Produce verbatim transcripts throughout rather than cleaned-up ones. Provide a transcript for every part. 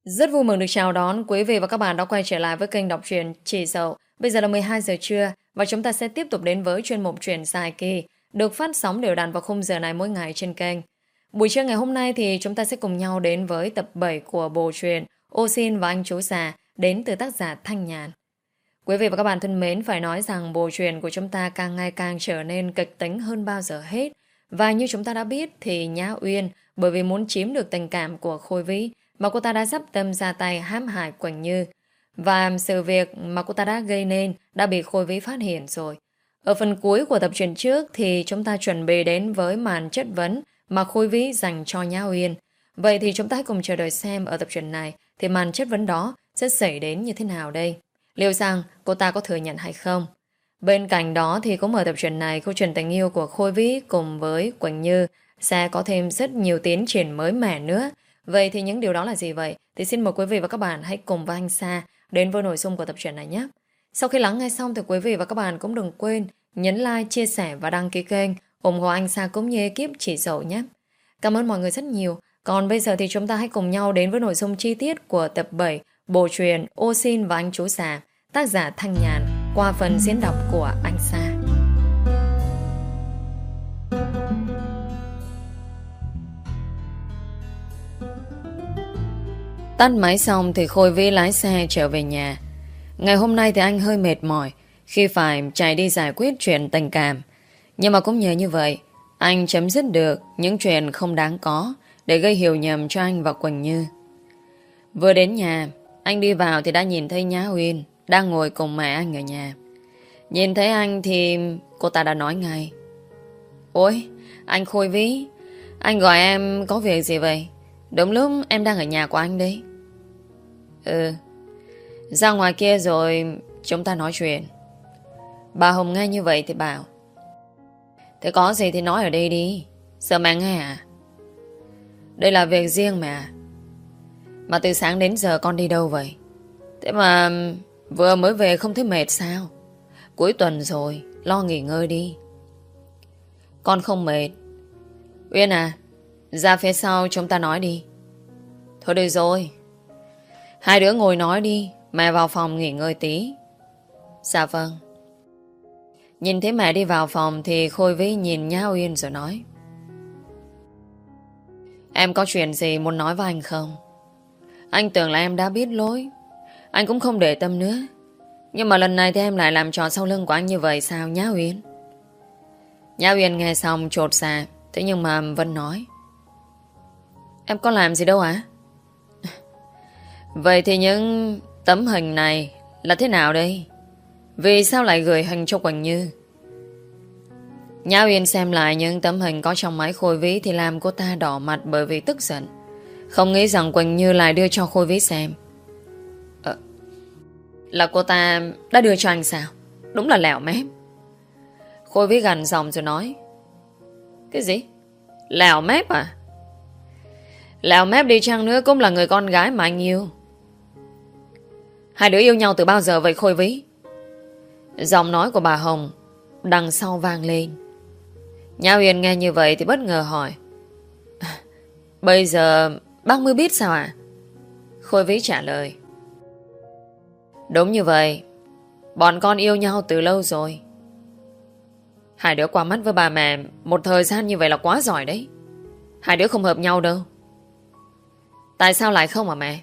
Rất vui mừng được chào đón quý vị và các bạn đã quay trở lại với kênh đọc truyện Chị Dậu. Bây giờ là mười hai giờ trưa và chúng ta sẽ tiếp tục đến với chuyên mục truyện dài kỳ được phát sóng đều đặn vào khung giờ này mỗi ngày trên kênh. Buổi trưa ngày hôm nay thì chúng ta sẽ cùng nhau đến với tập bảy của bộ truyện Ô Xin và Anh Chú Già đến từ tác giả Thanh Nhàn. Quý vị và các bạn thân mến, phải nói rằng bộ truyện của chúng ta càng ngày càng trở nên kịch tính hơn bao giờ hết. Và như chúng ta đã biết thì Nhã Uyên bởi vì muốn chiếm được tình cảm của Khôi Vĩ mà cô ta đã dắp tâm ra tay hãm hại Quỳnh Như. Và sự việc mà cô ta đã gây nên đã bị Khôi Vĩ phát hiện rồi. Ở phần cuối của tập truyện trước thì chúng ta chuẩn bị đến với màn chất vấn mà Khôi Vĩ dành cho Nhã Uyên. Vậy thì chúng ta hãy cùng chờ đợi xem ở tập truyện này thì màn chất vấn đó sẽ xảy đến như thế nào đây? Liệu rằng cô ta có thừa nhận hay không? Bên cạnh đó thì cũng ở tập truyện này câu chuyện tình yêu của Khôi Vĩ cùng với Quỳnh Như sẽ có thêm rất nhiều tiến triển mới mẻ nữa. Vậy thì những điều đó là gì vậy? Thì xin mời quý vị và các bạn hãy cùng với anh Sa đến với nội dung của tập truyện này nhé. Sau khi lắng nghe xong thì quý vị và các bạn cũng đừng quên nhấn like, chia sẻ và đăng ký kênh ủng hộ anh Sa cũng như ekip Chị Dậu nhé. Cảm ơn mọi người rất nhiều. Còn bây giờ thì chúng ta hãy cùng nhau đến với nội dung chi tiết của tập bảy bộ truyện Ô Xin và Anh Chú Già, tác giả Thanh Nhàn, qua phần diễn đọc của anh Sa. Tắt máy xong thì Khôi Vĩ lái xe trở về nhà. Ngày hôm nay thì anh hơi mệt mỏi khi phải chạy đi giải quyết chuyện tình cảm. Nhưng mà cũng nhờ như vậy, anh chấm dứt được những chuyện không đáng có để gây hiểu nhầm cho anh và Quỳnh Như. Vừa đến nhà, anh đi vào thì đã nhìn thấy Nhã Uyên đang ngồi cùng mẹ anh ở nhà. Nhìn thấy anh thì cô ta đã nói ngay: "Ôi, anh Khôi Vĩ, anh gọi em có việc gì vậy? Đúng lúc em đang ở nhà của anh đấy." "Ừ, ra ngoài kia rồi chúng ta nói chuyện." Bà Hồng nghe như vậy thì bảo: "Thế có gì thì nói ở đây đi, sợ mẹ nghe à?" "Đây là việc riêng mà. Mà từ sáng đến giờ con đi đâu vậy? Thế mà vừa mới về không thấy mệt sao? Cuối tuần rồi, lo nghỉ ngơi đi." "Con không mệt." "Uyên à, ra phía sau chúng ta nói đi." "Thôi được rồi, hai đứa ngồi nói đi, mẹ vào phòng nghỉ ngơi tí." "Dạ vâng." Nhìn thấy mẹ đi vào phòng thì Khôi Vĩ nhìn Nhã Uyên rồi nói: "Em có chuyện gì muốn nói với anh không? Anh tưởng là em đã biết lỗi, anh cũng không để tâm nữa. Nhưng mà lần này thì em lại làm trò sau lưng của anh như vậy sao Nhã Uyên?" Nhã Uyên nghe xong chột dạ. Thế nhưng mà vẫn nói: "Em có làm gì đâu ạ?" "Vậy thì những tấm hình này là thế nào đây? Vì sao lại gửi hình cho Quỳnh Như?" Nhã Uyên xem lại những tấm hình có trong máy Khôi Vĩ thì làm cô ta đỏ mặt bởi vì tức giận. Không nghĩ rằng Quỳnh Như lại đưa cho Khôi Vĩ xem. Ờ, là cô ta đã đưa cho anh sao? Đúng là lèo mép." Khôi Vĩ gằn giọng rồi nói: "Cái gì? Lèo mép à? Lèo mép đi chăng nữa cũng là người con gái mà anh yêu. Hai đứa yêu nhau từ bao giờ vậy Khôi Vĩ?" Giọng nói của bà Hồng đằng sau vang lên. Nhã Uyên nghe như vậy thì bất ngờ hỏi: "Bây giờ bác mới biết sao à?" Khôi Vĩ trả lời: "Đúng như vậy. Bọn con yêu nhau từ lâu rồi. Hai đứa qua mắt với bà mẹ một thời gian như vậy là quá giỏi đấy. Hai đứa không hợp nhau đâu." "Tại sao lại không hả mẹ?"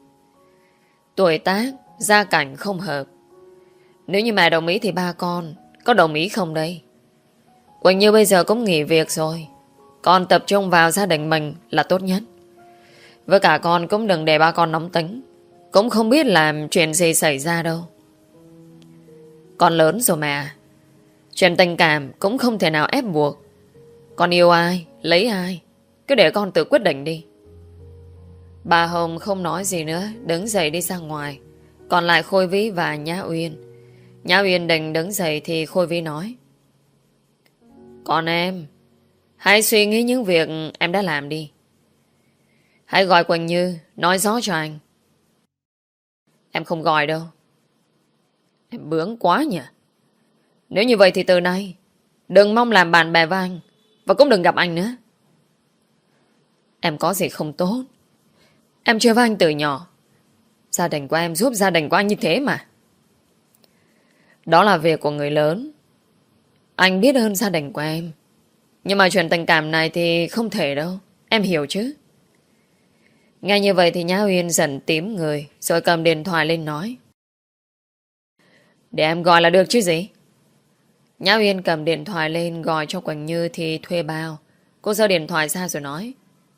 "Tuổi tác, gia cảnh không hợp. Nếu như mẹ đồng ý thì ba con có đồng ý không đây? Quỳnh Như bây giờ cũng nghỉ việc rồi, con tập trung vào gia đình mình là tốt nhất. Với cả con cũng đừng để ba con nóng tính, cũng không biết làm chuyện gì xảy ra đâu. Con lớn rồi mà. Chuyện tình cảm cũng không thể nào ép buộc. Con yêu ai, lấy ai, cứ để con tự quyết định đi." Bà Hồng không nói gì nữa, đứng dậy đi ra ngoài. Còn lại Khôi Vĩ và Nhã Uyên. Nhã Uyên định đứng dậy thì Khôi Vĩ nói: "Còn em, hãy suy nghĩ những việc em đã làm đi. Hãy gọi Quỳnh Như nói rõ cho anh." "Em không gọi đâu." "Em bướng quá nhỉ. Nếu như vậy thì từ nay đừng mong làm bạn bè với anh, và cũng đừng gặp anh nữa." "Em có gì không tốt. Em chơi với anh từ nhỏ, Gia đình của em giúp gia đình của anh như thế mà. Đó là việc của người lớn. Anh biết hơn gia đình của em. Nhưng mà chuyện tình cảm này thì không thể đâu. Em hiểu chứ? Nghe như vậy thì Nhã Uyên dần tím người, rồi cầm điện thoại lên nói. Để em gọi là được chứ gì. Nhã Uyên cầm điện thoại lên gọi cho Quỳnh Như thì thuê bao. Cô giơ điện thoại ra rồi nói.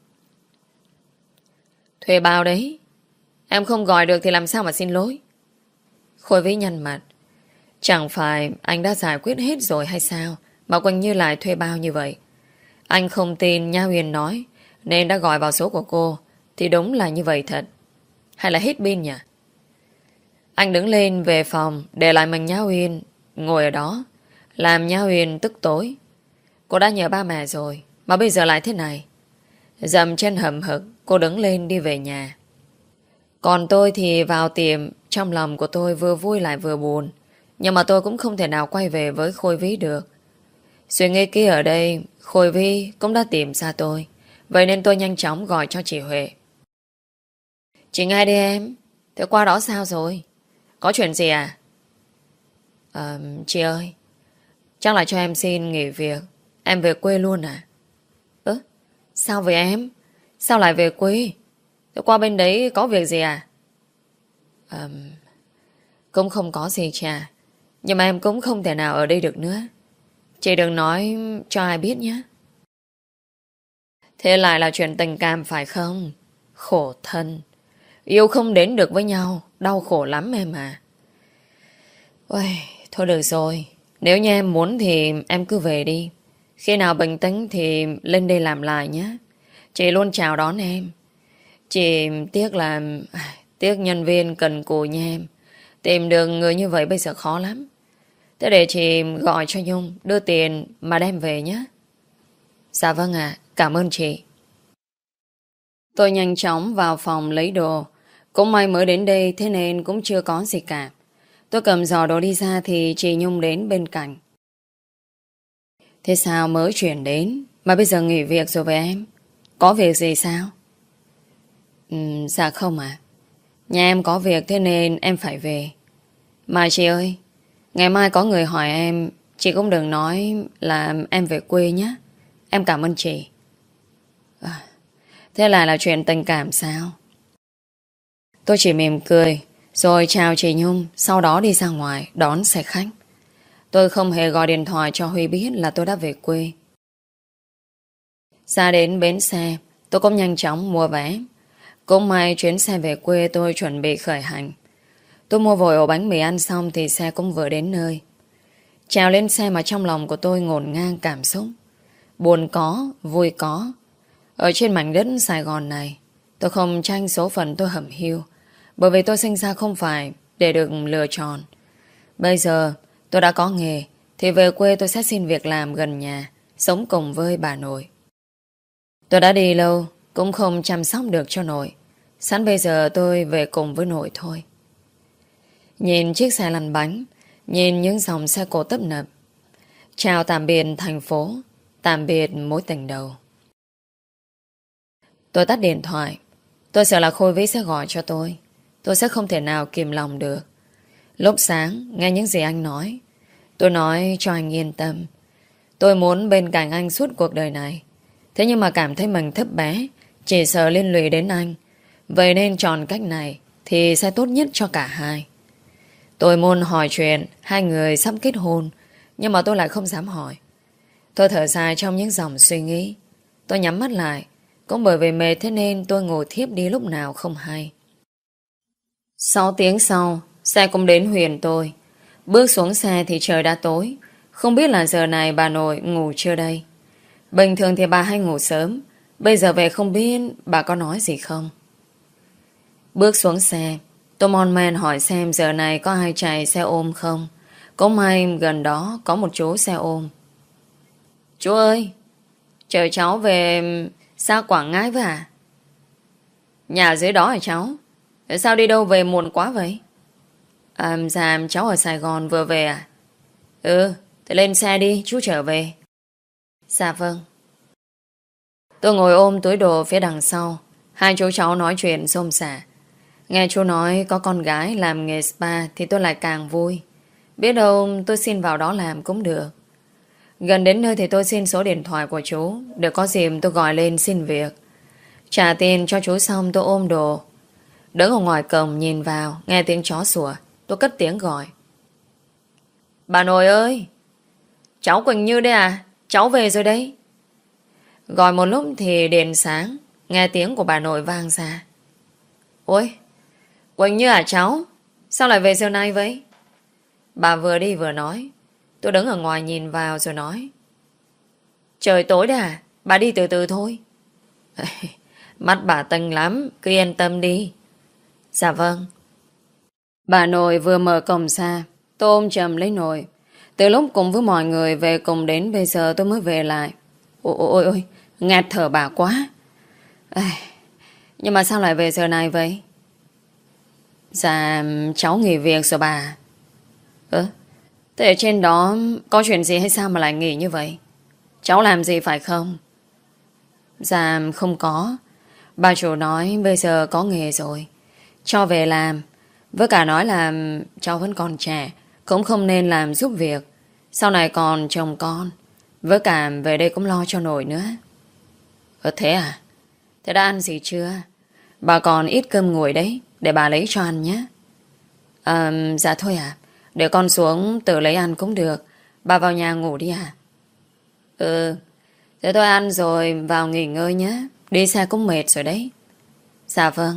Thuê bao đấy. Em không gọi được thì làm sao mà xin lỗi. Khôi Vĩ nhăn mặt. Chẳng phải anh đã giải quyết hết rồi hay sao mà Quỳnh Như lại thuê bao như vậy. Anh không tin Nhã Uyên nói nên đã gọi vào số của cô. Thì đúng là như vậy thật. Hay là hết pin nhỉ? Anh đứng lên về phòng để lại mình Nhã Uyên ngồi ở đó, làm Nhã Uyên tức tối. Cô đã nhờ ba mẹ rồi mà bây giờ lại thế này. Dầm chân hậm hực, cô đứng lên đi về nhà. Còn tôi thì vào tiệm. Trong lòng của tôi vừa vui lại vừa buồn. Nhưng mà tôi cũng không thể nào quay về với Khôi Vĩ được. Suy nghĩ kia ở đây, Khôi Vĩ cũng đã tìm ra tôi. Vậy nên tôi nhanh chóng gọi cho chị Huệ. Chị nghe đi em. Thế qua đó sao rồi? Có chuyện gì à? À, chị ơi, chắc là cho em xin nghỉ việc. Em về quê luôn à? Ơ, sao vậy em? Sao lại về quê? Thế qua bên đấy có việc gì à? À, cũng không có gì chà. Nhưng mà em cũng không thể nào ở đây được nữa. Chị đừng nói cho ai biết nhé. Thế lại là chuyện tình cảm phải không? Khổ thân. Yêu không đến được với nhau. Đau khổ lắm em à. Ôi, thôi được rồi. Nếu như em muốn thì em cứ về đi. Khi nào bình tĩnh thì lên đây làm lại nhé. Chị luôn chào đón em. Chị tiếc là tiếc nhân viên cần cù nha em. Tìm được người như vậy bây giờ khó lắm. Thế để chị gọi cho Nhung đưa tiền mà đem về nhé. Dạ vâng ạ, cảm ơn chị. Tôi nhanh chóng vào phòng lấy đồ. Cũng may mới đến đây thế nên cũng chưa có gì cả. Tôi cầm giỏ đồ đi ra thì chị Nhung đến bên cạnh. Thế sao mới chuyển đến mà bây giờ nghỉ việc rồi với em? Có việc gì sao? Ừ, dạ không ạ. Nhà em có việc thế nên em phải về. Mà chị ơi, ngày mai có người hỏi em, chị cũng đừng nói là em về quê nhé. Em cảm ơn chị. À, thế là là chuyện tình cảm sao? Tôi chỉ mỉm cười rồi chào chị Nhung, sau đó đi ra ngoài đón xe khách. Tôi không hề gọi điện thoại cho Huy biết là tôi đã về quê. Ra đến bến xe, tôi cũng nhanh chóng mua vé. Cũng may chuyến xe về quê tôi chuẩn bị khởi hành. Tôi mua vội ổ bánh mì ăn xong thì xe cũng vừa đến nơi. Trèo lên xe mà trong lòng của tôi ngổn ngang cảm xúc. Buồn có, vui có. Ở trên mảnh đất Sài Gòn này, tôi không tranh số phận tôi hẩm hiu. Bởi vì tôi sinh ra không phải để được lựa chọn. Bây giờ tôi đã có nghề thì về quê tôi sẽ xin việc làm gần nhà, sống cùng với bà nội. Tôi đã đi lâu cũng không chăm sóc được cho nội. Sẵn bây giờ tôi về cùng với nội thôi. Nhìn chiếc xe lăn bánh, nhìn những dòng xe cộ tấp nập. Chào tạm biệt thành phố, tạm biệt mối tình đầu. Tôi tắt điện thoại. Tôi sợ là Khôi Vĩ sẽ gọi cho tôi. Tôi sẽ không thể nào kìm lòng được. Lúc sáng nghe những gì anh nói, tôi nói cho anh yên tâm. Tôi muốn bên cạnh anh suốt cuộc đời này. Thế nhưng mà cảm thấy mình thấp bé, chỉ sợ liên lụy đến anh. Vậy nên chọn cách này thì sẽ tốt nhất cho cả hai. Tôi muốn hỏi chuyện hai người sắp kết hôn, nhưng mà tôi lại không dám hỏi. Tôi thở dài trong những dòng suy nghĩ. Tôi nhắm mắt lại. Cũng bởi vì mệt thế nên tôi ngồi thiếp đi lúc nào không hay. Sáu tiếng sau, xe cũng đến huyện tôi. Bước xuống xe thì trời đã tối. Không biết là giờ này bà nội ngủ chưa đây. Bình thường thì bà hay ngủ sớm. Bây giờ về không biết bà có nói gì không. Bước xuống xe, tôi mon men hỏi xem giờ này có ai chạy xe ôm không. Có may gần đó có một chú xe ôm. Chú ơi, chờ cháu về xa Quảng Ngãi với à? Nhà dưới đó hả cháu? Sao đi đâu về muộn quá vậy? À, dạ cháu ở Sài Gòn vừa về à? Ừ, thì lên xe đi, chú trở về. Dạ vâng. Tôi ngồi ôm túi đồ phía đằng sau. Hai chú cháu nói chuyện xôm xả. Nghe chú nói có con gái làm nghề spa thì tôi lại càng vui. Biết đâu tôi xin vào đó làm cũng được. Gần đến nơi thì tôi xin số điện thoại của chú, để có dịp tôi gọi lên xin việc. Trả tiền cho chú xong tôi ôm đồ, đứng ở ngoài cổng nhìn vào, nghe tiếng chó sủa. Tôi cất tiếng gọi. Bà nội ơi, cháu Quỳnh Như đây à? Cháu về rồi đấy. Gọi một lúc thì đèn sáng, nghe tiếng của bà nội vang ra. Ôi, Quỳnh Như à cháu? Sao lại về giờ này vậy? Bà vừa đi vừa nói. Tôi đứng ở ngoài nhìn vào rồi nói. Trời tối đấy à? Bà đi từ từ thôi. Mắt bà tinh lắm, cứ yên tâm đi. Dạ vâng. Bà nội vừa mở cổng ra, tôi ôm chầm lấy nội. Từ lúc cùng với mọi người về cùng đến bây giờ tôi mới về lại. Ôi ôi ôi, ngạt thở bà quá. Ê, nhưng mà sao lại về giờ này vậy? Dạ, cháu nghỉ việc rồi bà. Ơ, thế ở trên đó có chuyện gì hay sao mà lại nghỉ như vậy? Cháu làm gì phải không? Dạ, không có. Bà chủ nói bây giờ có nghề rồi, cho về làm. Với cả nói là cháu vẫn còn trẻ, cũng không nên làm giúp việc. Sau này còn chồng con. Với cả về đây cũng lo cho nội nữa. Ờ thế à? Thế đã ăn gì chưa? Bà còn ít cơm nguội đấy, để bà lấy cho ăn nhé. À, dạ thôi à, để con xuống tự lấy ăn cũng được. Bà vào nhà ngủ đi à? Ừ, thế tôi ăn rồi vào nghỉ ngơi nhé. Đi xe cũng mệt rồi đấy. Dạ vâng.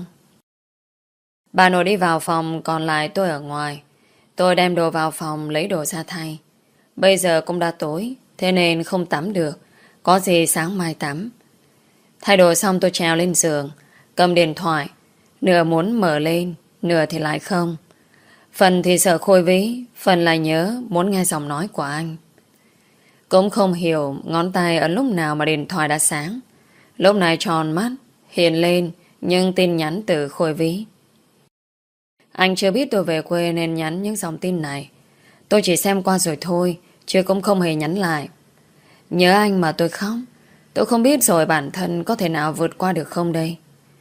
Bà nội đi vào phòng, còn lại tôi ở ngoài. Tôi đem đồ vào phòng lấy đồ ra thay. Bây giờ cũng đã tối, thế nên không tắm được. Có gì sáng mai tắm. Thay đồ xong tôi trèo lên giường, cầm điện thoại. Nửa muốn mở lên, nửa thì lại không. Phần thì sợ Khôi ví, phần là nhớ muốn nghe giọng nói của anh. Cũng không hiểu ngón tay ở lúc nào mà điện thoại đã sáng. Lúc này tròn mắt, hiện lên những tin nhắn từ Khôi ví. Anh chưa biết tôi về quê nên nhắn những dòng tin này. Tôi chỉ xem qua rồi thôi, chứ cũng không hề nhắn lại. Nhớ anh mà tôi khóc. Tôi không biết rồi bản thân có thể nào vượt qua được không đây.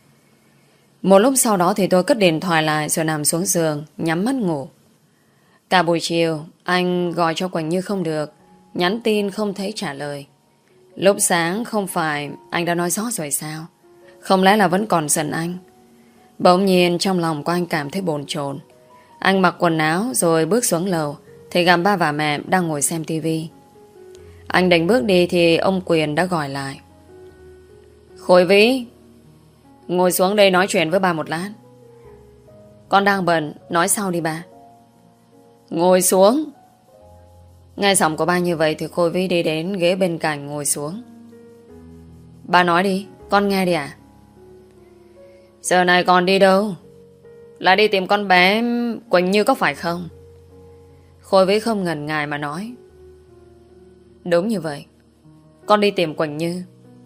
Một lúc sau đó thì tôi cất điện thoại lại rồi nằm xuống giường, nhắm mắt ngủ. Cả buổi chiều, anh gọi cho Quỳnh Như không được, nhắn tin không thấy trả lời. Lúc sáng không phải anh đã nói rõ rồi sao? Không lẽ là vẫn còn giận anh? Bỗng nhiên trong lòng của anh cảm thấy bồn chồn. Anh mặc quần áo rồi bước xuống lầu thì gặp ba và mẹ đang ngồi xem tivi. Anh định bước đi thì ông Quyền đã gọi lại. Khôi Vĩ, ngồi xuống đây nói chuyện với ba một lát. Con đang bận, nói sau đi ba. Ngồi xuống. Nghe giọng của ba như vậy thì Khôi Vĩ đi đến ghế bên cạnh ngồi xuống. Ba nói đi, con nghe đi ạ. Giờ này còn đi đâu? Là đi tìm con bé Quỳnh Như có phải không? Khôi Vĩ không ngần ngại mà nói. Đúng như vậy, con đi tìm Quỳnh Như.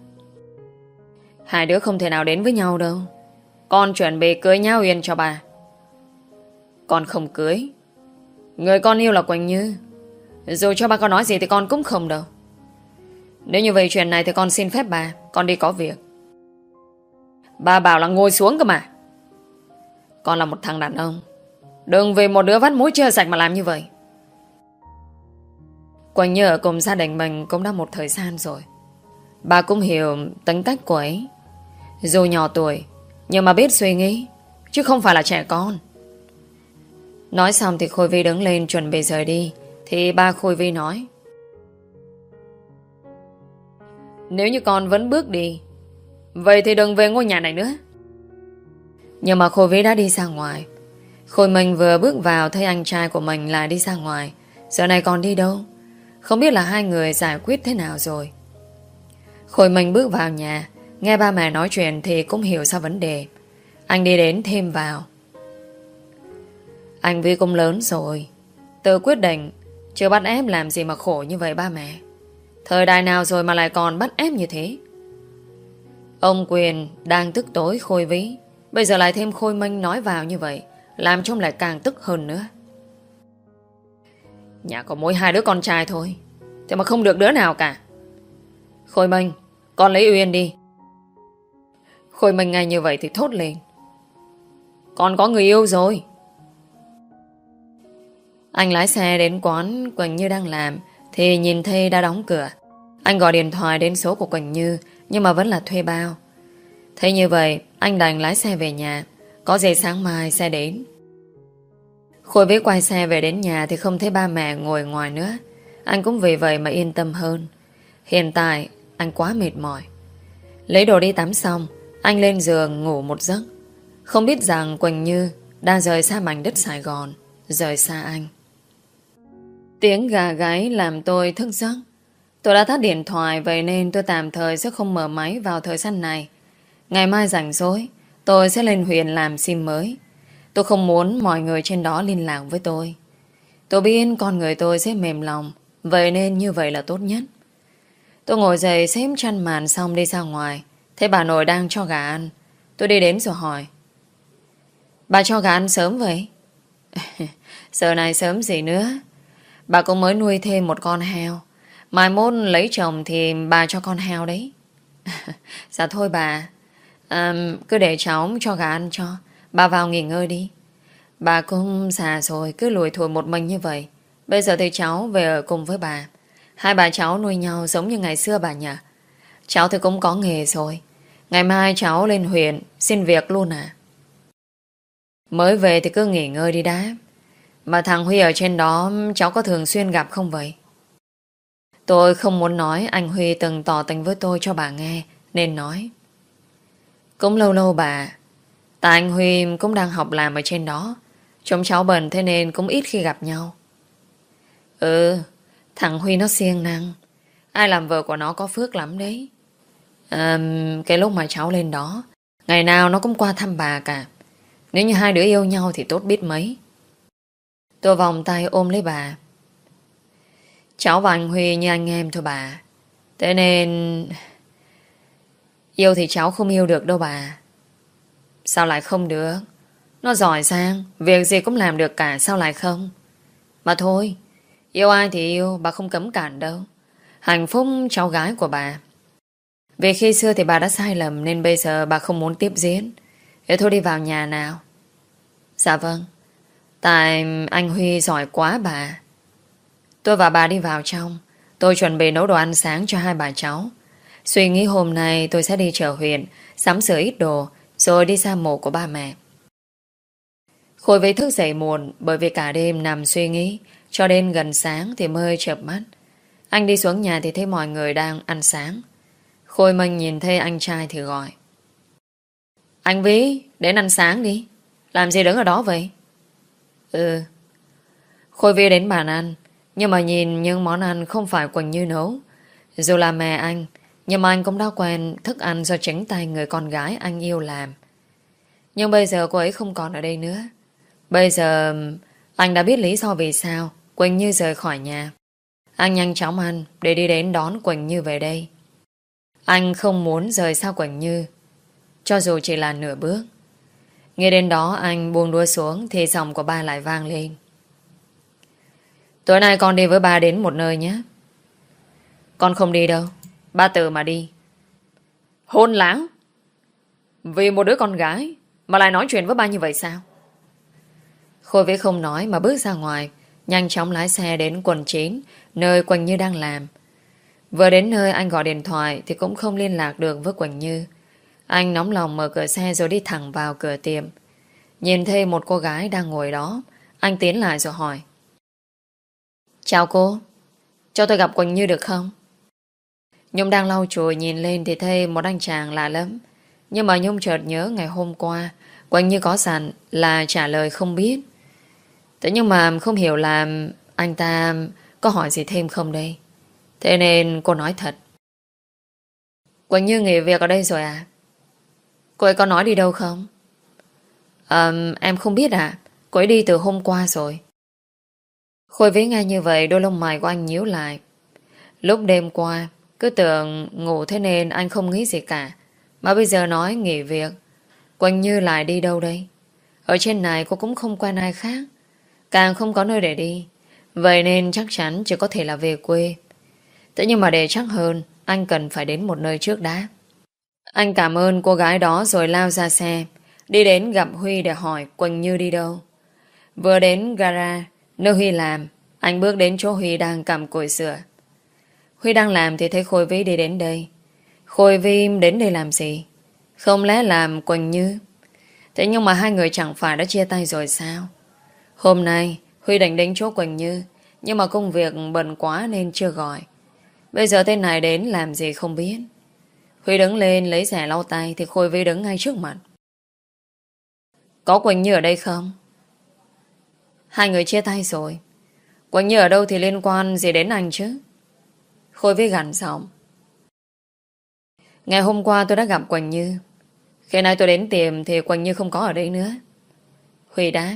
Hai đứa không thể nào đến với nhau đâu. Con chuẩn bị cưới nhau Uyên cho bà. Con không cưới. Người con yêu là Quỳnh Như. Dù cho ba con nói gì thì con cũng không đâu. Nếu như vậy chuyện này thì con xin phép bà, con đi có việc. Bà bảo là ngồi xuống cơ mà. Con là một thằng đàn ông, đừng vì một đứa vắt mũi chưa sạch mà làm như vậy. Quỳnh Như ở cùng gia đình mình cũng đã một thời gian rồi. Bà cũng hiểu tính cách của ấy. Dù nhỏ tuổi nhưng mà biết suy nghĩ, chứ không phải là trẻ con. Nói xong thì Khôi Vi đứng lên chuẩn bị rời đi. Thì ba Khôi Vi nói. Nếu như con vẫn bước đi, vậy thì đừng về ngôi nhà này nữa. Nhưng mà Khôi Vi đã đi ra ngoài. Khôi Minh vừa bước vào thấy anh trai của mình lại đi ra ngoài. Giờ này còn đi đâu? Không biết là hai người giải quyết thế nào rồi. Khôi Minh bước vào nhà, nghe ba mẹ nói chuyện thì cũng hiểu ra vấn đề. Anh đi đến thêm vào. Anh Vi cũng lớn rồi, tự quyết định, chưa bắt ép làm gì mà khổ như vậy ba mẹ. Thời đại nào rồi mà lại còn bắt ép như thế? Ông Quyền đang tức tối Khôi Vĩ, bây giờ lại thêm Khôi Minh nói vào như vậy, làm trông lại càng tức hơn nữa. Nhà có mỗi hai đứa con trai thôi, thế mà không được đứa nào cả. Khôi Minh, con lấy Uyên đi. Khôi Minh ngay như vậy thì thốt lên. Con có người yêu rồi. Anh lái xe đến quán Quỳnh Như đang làm thì nhìn thấy đã đóng cửa. Anh gọi điện thoại đến số của Quỳnh Như nhưng mà vẫn là thuê bao. Thế như vậy anh đành lái xe về nhà. Có gì sáng mai xe đến. Khôi Vĩ quay xe về đến nhà thì không thấy ba mẹ ngồi ngoài nữa. Anh cũng vì vậy mà yên tâm hơn. Hiện tại anh quá mệt mỏi. Lấy đồ đi tắm xong, anh lên giường ngủ một giấc. Không biết rằng Quỳnh Như đang rời xa mảnh đất Sài Gòn, rời xa anh. Tiếng gà gáy làm tôi thức giấc. Tôi đã tắt điện thoại, vậy nên tôi tạm thời sẽ không mở máy vào thời gian này. Ngày mai rảnh rỗi, tôi sẽ lên huyện làm sim mới. Tôi không muốn mọi người trên đó liên lạc với tôi. Tôi biết con người tôi sẽ mềm lòng, vậy nên như vậy là tốt nhất. Tôi ngồi dậy xếp chăn màn xong đi ra ngoài. Thấy bà nội đang cho gà ăn. Tôi đi đến rồi hỏi: bà cho gà ăn sớm vậy? Giờ này sớm gì nữa. Bà cũng mới nuôi thêm một con heo. Mai mốt lấy chồng thì bà cho con heo đấy. Dạ thôi bà, à, cứ để cháu cho gà ăn cho. Bà vào nghỉ ngơi đi. Bà cũng già rồi, cứ lủi thủi một mình như vậy. Bây giờ thì cháu về ở cùng với bà. Hai bà cháu nuôi nhau giống như ngày xưa bà nhỉ. Cháu thì cũng có nghề rồi. Ngày mai cháu lên huyện xin việc luôn à? Mới về thì cứ nghỉ ngơi đi đã. Mà thằng Huy ở trên đó cháu có thường xuyên gặp không vậy? Tôi không muốn nói anh Huy từng tỏ tình với tôi cho bà nghe, nên nói: cũng lâu lâu bà. Tại anh Huy cũng đang học làm ở trên đó. Chúng cháu bận thế nên cũng ít khi gặp nhau. Ừ, thằng Huy nó siêng năng. Ai làm vợ của nó có phước lắm đấy. à, Cái lúc mà cháu lên đó, ngày nào nó cũng qua thăm bà cả. Nếu như hai đứa yêu nhau thì tốt biết mấy. Tôi vòng tay ôm lấy bà. Cháu và anh Huy như anh em thôi bà. Thế nên yêu thì cháu không yêu được đâu bà. Sao lại không được? Nó giỏi sang, việc gì cũng làm được cả, sao lại không? Mà thôi, yêu ai thì yêu, bà không cấm cản đâu. Hạnh phúc cháu gái của bà. Vì khi xưa thì bà đã sai lầm, nên bây giờ bà không muốn tiếp diễn. Thế thôi đi vào nhà nào. Dạ vâng. Tại anh Huy giỏi quá bà. Tôi và bà đi vào trong. Tôi chuẩn bị nấu đồ ăn sáng cho hai bà cháu. Suy nghĩ hôm nay tôi sẽ đi chợ huyện, sắm sửa ít đồ, rồi đi ra mộ của ba mẹ. Khôi Vĩ thức dậy muộn bởi vì cả đêm nằm suy nghĩ, cho đến gần sáng thì mới chợp mắt. Anh đi xuống nhà thì thấy mọi người đang ăn sáng. Khôi Minh nhìn thấy anh trai thì gọi: anh Vĩ, đến ăn sáng đi. Làm gì đứng ở đó vậy? Ừ. Khôi Vĩ đến bàn ăn, nhưng mà nhìn những món ăn không phải Quỳnh Như nấu. Dù là mẹ anh, nhưng mà anh cũng đã quen thức ăn do chính tay người con gái anh yêu làm. Nhưng bây giờ cô ấy không còn ở đây nữa. Bây giờ anh đã biết lý do vì sao Quỳnh Như rời khỏi nhà. Anh nhanh chóng ăn để đi đến đón Quỳnh Như về đây. Anh không muốn rời xa Quỳnh Như, cho dù chỉ là nửa bước. Nghe đến đó anh buông đuôi xuống thì giọng của ba lại vang lên: tối nay con đi với ba đến một nơi nhé. Con không đi đâu, ba tự mà đi. Hôn láo. Vì một đứa con gái mà lại nói chuyện với ba như vậy sao? Khôi Vĩ không nói mà bước ra ngoài, nhanh chóng lái xe đến quận chín, nơi Quỳnh Như đang làm. Vừa đến nơi anh gọi điện thoại thì cũng không liên lạc được với Quỳnh Như. Anh nóng lòng mở cửa xe rồi đi thẳng vào cửa tiệm. Nhìn thấy một cô gái đang ngồi đó, anh tiến lại rồi hỏi: chào cô, cho tôi gặp Quỳnh Như được không? Nhung đang lau chùi nhìn lên thì thấy một anh chàng lạ lắm. Nhưng mà Nhung chợt nhớ ngày hôm qua Quỳnh Như có dặn là trả lời không biết. Thế nhưng mà không hiểu là anh ta có hỏi gì thêm không đây. Thế nên cô nói thật: Quỳnh Như nghỉ việc ở đây rồi à? Cô ấy có nói đi đâu không? À, em không biết à. Cô ấy đi từ hôm qua rồi. Khôi Vĩ nghe như vậy, đôi lông mày của anh nhíu lại. Lúc đêm qua cứ tưởng ngủ thế nên anh không nghĩ gì cả. Mà bây giờ nói nghỉ việc, Quỳnh Như lại đi đâu đây? Ở trên này cô cũng không quen ai khác, càng không có nơi để đi. Vậy nên chắc chắn chỉ có thể là về quê. Thế nhưng mà để chắc hơn, anh cần phải đến một nơi trước đã. Anh cảm ơn cô gái đó rồi lao ra xe. Đi đến gặp Huy để hỏi Quỳnh Như đi đâu. Vừa đến gara nơi Huy làm, anh bước đến chỗ Huy đang cầm cùi sửa. Huy đang làm thì thấy Khôi Vy đi đến đây. Khôi Vy đến đây làm gì? Không lẽ làm Quỳnh Như? Thế nhưng mà hai người chẳng phải đã chia tay rồi sao? Hôm nay Huy định đến chỗ Quỳnh Như, nhưng mà công việc bận quá nên chưa gọi. Bây giờ tên này đến làm gì không biết. Huy đứng lên lấy xẻ lau tay thì Khôi Vy đứng ngay trước mặt. Có Quỳnh Như ở đây không? Hai người chia tay rồi. Quỳnh Như ở đâu thì liên quan gì đến anh chứ? Khôi Vy gằn giọng. Ngày hôm qua tôi đã gặp Quỳnh Như. Khi nay tôi đến tìm thì Quỳnh Như không có ở đây nữa. Huy đáp.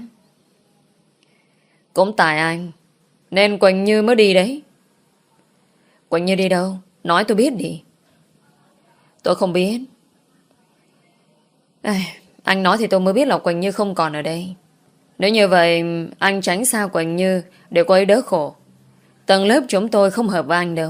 Cũng tại anh nên Quỳnh Như mới đi đấy. Quỳnh Như đi đâu? Nói tôi biết đi. Tôi không biết. À, anh nói thì tôi mới biết là Quỳnh Như không còn ở đây. Nếu như vậy anh tránh xa Quỳnh Như để cô ấy đỡ khổ. Tầng lớp chúng tôi không hợp với anh đâu.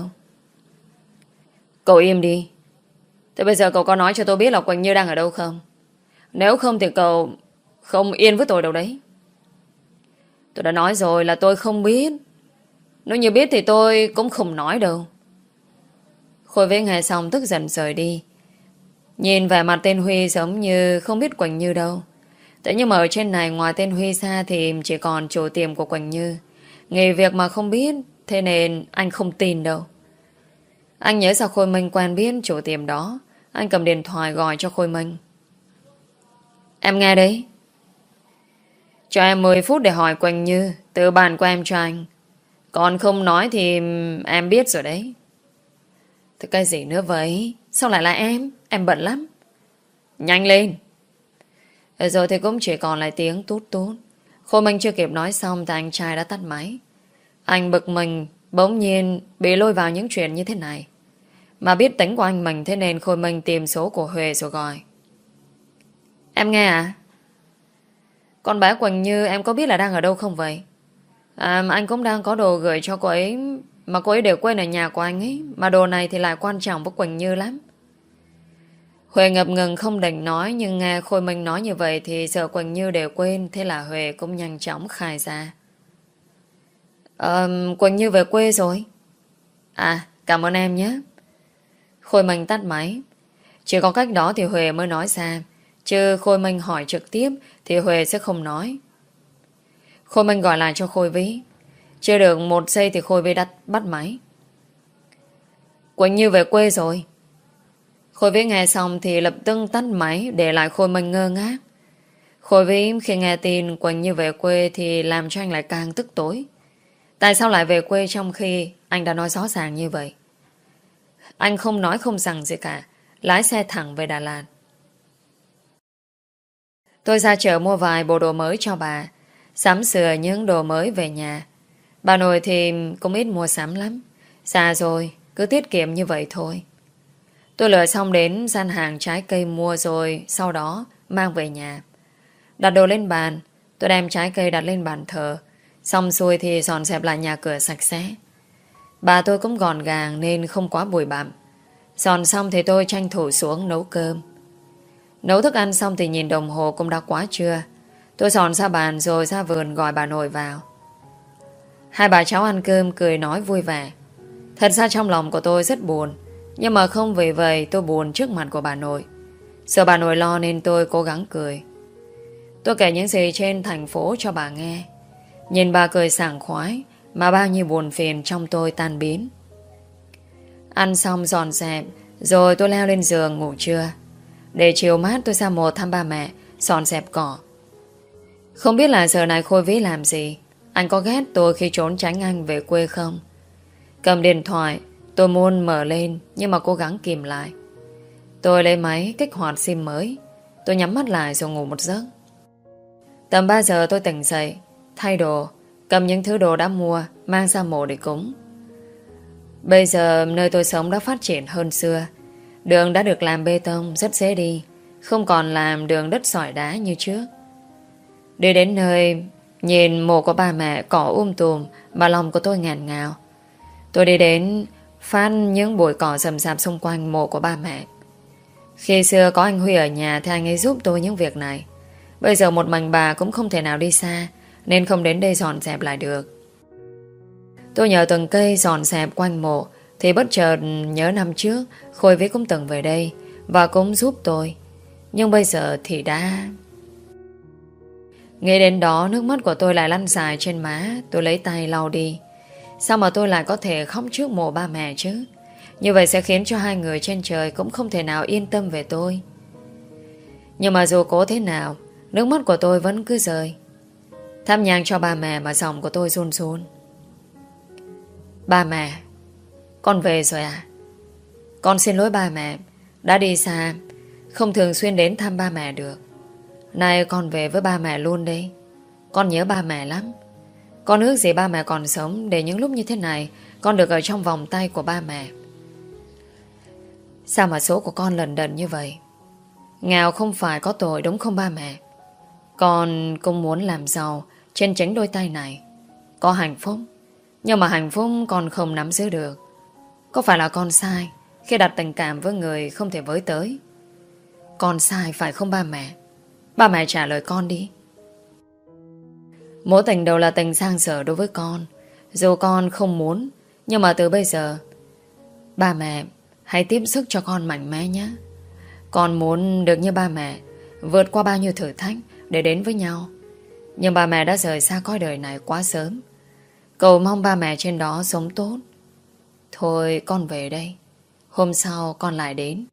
Cậu im đi. Thế bây giờ cậu có nói cho tôi biết là Quỳnh Như đang ở đâu không? Nếu không thì cậu không yên với tôi đâu đấy. Tôi đã nói rồi là tôi không biết. Nếu như biết thì tôi cũng không nói đâu. Khôi Vy nghe xong tức giận rời đi. Nhìn về mặt tên Huy giống như không biết Quỳnh Như đâu. Thế nhưng mà ở trên này ngoài tên Huy ra thì chỉ còn chủ tiệm của Quỳnh Như. Nghỉ việc mà không biết, thế nên anh không tin đâu. Anh nhớ sao Khôi Minh quen biết chủ tiệm đó. Anh cầm điện thoại gọi cho Khôi Minh. Em nghe đấy. Cho em mười phút để hỏi Quỳnh Như từ bàn của em cho anh. Còn không nói thì em biết rồi đấy. Thế cái gì nữa vậy? Sao lại là em? Em bận lắm. Nhanh lên. Rồi thì cũng chỉ còn lại tiếng tút tút. Khôi Minh chưa kịp nói xong thì anh trai đã tắt máy. Anh bực mình bỗng nhiên bị lôi vào những chuyện như thế này. Mà biết tính của anh mình, thế nên Khôi Minh tìm số của Huệ rồi gọi. Em nghe à? Con bé Quỳnh Như em có biết là đang ở đâu không vậy? À, anh cũng đang có đồ gửi cho cô ấy, mà cô ấy đều quên ở nhà của anh ấy. Mà đồ này thì lại quan trọng với Quỳnh Như lắm. Huệ ngập ngừng không định nói, nhưng nghe Khôi Minh nói như vậy thì sợ Quỳnh Như đều quên. Thế là Huệ cũng nhanh chóng khai ra. à, Quỳnh Như về quê rồi. À, cảm ơn em nhé. Khôi Minh tắt máy. Chỉ có cách đó thì Huệ mới nói ra, chứ Khôi Minh hỏi trực tiếp thì Huệ sẽ không nói. Khôi Minh gọi lại cho Khôi Vy. Chưa được một giây thì Khôi Vy đã bắt máy. Quỳnh Như về quê rồi. Khôi Vy nghe xong thì lập tức tắt máy, để lại Khôi Minh ngơ ngác. Khôi Vy khi nghe tin Quỳnh Như về quê thì làm cho anh lại càng tức tối. Tại sao lại về quê trong khi anh đã nói rõ ràng như vậy? Anh không nói không rằng gì cả, lái xe thẳng về Đà Lạt. Tôi ra chợ mua vài bộ đồ mới cho bà, sắm sửa những đồ mới về nhà. Bà nội thì cũng ít mua sắm lắm. Già rồi, cứ tiết kiệm như vậy thôi. Tôi lựa xong đến gian hàng trái cây mua rồi sau đó mang về nhà. Đặt đồ lên bàn, tôi đem trái cây đặt lên bàn thờ. Xong xuôi thì dọn dẹp lại nhà cửa sạch sẽ. Bà tôi cũng gọn gàng nên không quá bụi bặm. Dọn xong thì tôi tranh thủ xuống nấu cơm. Nấu thức ăn xong thì nhìn đồng hồ cũng đã quá trưa. Tôi dọn ra bàn rồi ra vườn gọi bà nội vào. Hai bà cháu ăn cơm cười nói vui vẻ. Thật ra trong lòng của tôi rất buồn, nhưng mà không vì vậy tôi buồn trước mặt của bà nội. Sợ bà nội lo nên tôi cố gắng cười. Tôi kể những gì trên thành phố cho bà nghe. Nhìn bà cười sảng khoái mà bao nhiêu buồn phiền trong tôi tan biến. Ăn xong dọn dẹp rồi tôi leo lên giường ngủ trưa. Để chiều mát tôi ra một thăm ba mẹ, dọn dẹp cỏ. Không biết là giờ này Khôi Vy làm gì. Anh có ghét tôi khi trốn tránh anh về quê không? Cầm điện thoại, tôi muốn mở lên nhưng mà cố gắng kìm lại. Tôi lấy máy kích hoạt sim mới. Tôi nhắm mắt lại rồi ngủ một giấc. Tầm ba giờ tôi tỉnh dậy, thay đồ, cầm những thứ đồ đã mua mang ra mộ để cúng. Bây giờ nơi tôi sống đã phát triển hơn xưa. Đường đã được làm bê tông rất dễ đi, không còn làm đường đất sỏi đá như trước. Đi đến nơi, nhìn mộ của ba mẹ cỏ um tùm mà lòng của tôi ngàn ngào. Tôi đi đến phát những bụi cỏ rậm rạp xung quanh mộ của ba mẹ. Khi xưa có anh Huy ở nhà thì anh ấy giúp tôi những việc này. Bây giờ một mình bà cũng không thể nào đi xa, nên không đến đây dọn dẹp lại được. Tôi nhờ từng cây dọn dẹp quanh mộ, thì bất chợt nhớ năm trước Khôi Vĩ cũng từng về đây và cũng giúp tôi. Nhưng bây giờ thì đã... Nghĩ đến đó, nước mắt của tôi lại lăn dài trên má. Tôi lấy tay lau đi. Sao mà tôi lại có thể khóc trước mộ ba mẹ chứ? Như vậy sẽ khiến cho hai người trên trời cũng không thể nào yên tâm về tôi. Nhưng mà dù cố thế nào, nước mắt của tôi vẫn cứ rơi. Thắp nhang cho ba mẹ mà giọng của tôi run run. Ba mẹ, con về rồi à? Con xin lỗi ba mẹ, đã đi xa, không thường xuyên đến thăm ba mẹ được. Nay con về với ba mẹ luôn đây. Con nhớ ba mẹ lắm. Con ước gì ba mẹ còn sống, để những lúc như thế này con được ở trong vòng tay của ba mẹ. Sao mà số của con lần đần như vậy? Nghèo không phải có tội đúng không ba mẹ? Con cũng muốn làm giàu trên chính đôi tay này, có hạnh phúc. Nhưng mà hạnh phúc con không nắm giữ được. Có phải là con sai khi đặt tình cảm với người không thể với tới? Con sai phải không ba mẹ? Ba mẹ trả lời con đi. Mối tình đâu là tình sang sờ đối với con. Dù con không muốn, nhưng mà từ bây giờ ba mẹ hãy tiếp sức cho con mạnh mẽ nhé. Con muốn được như ba mẹ, vượt qua bao nhiêu thử thách để đến với nhau. Nhưng ba mẹ đã rời xa cõi đời này quá sớm. Cầu mong ba mẹ trên đó sống tốt. Thôi con về đây, hôm sau con lại đến.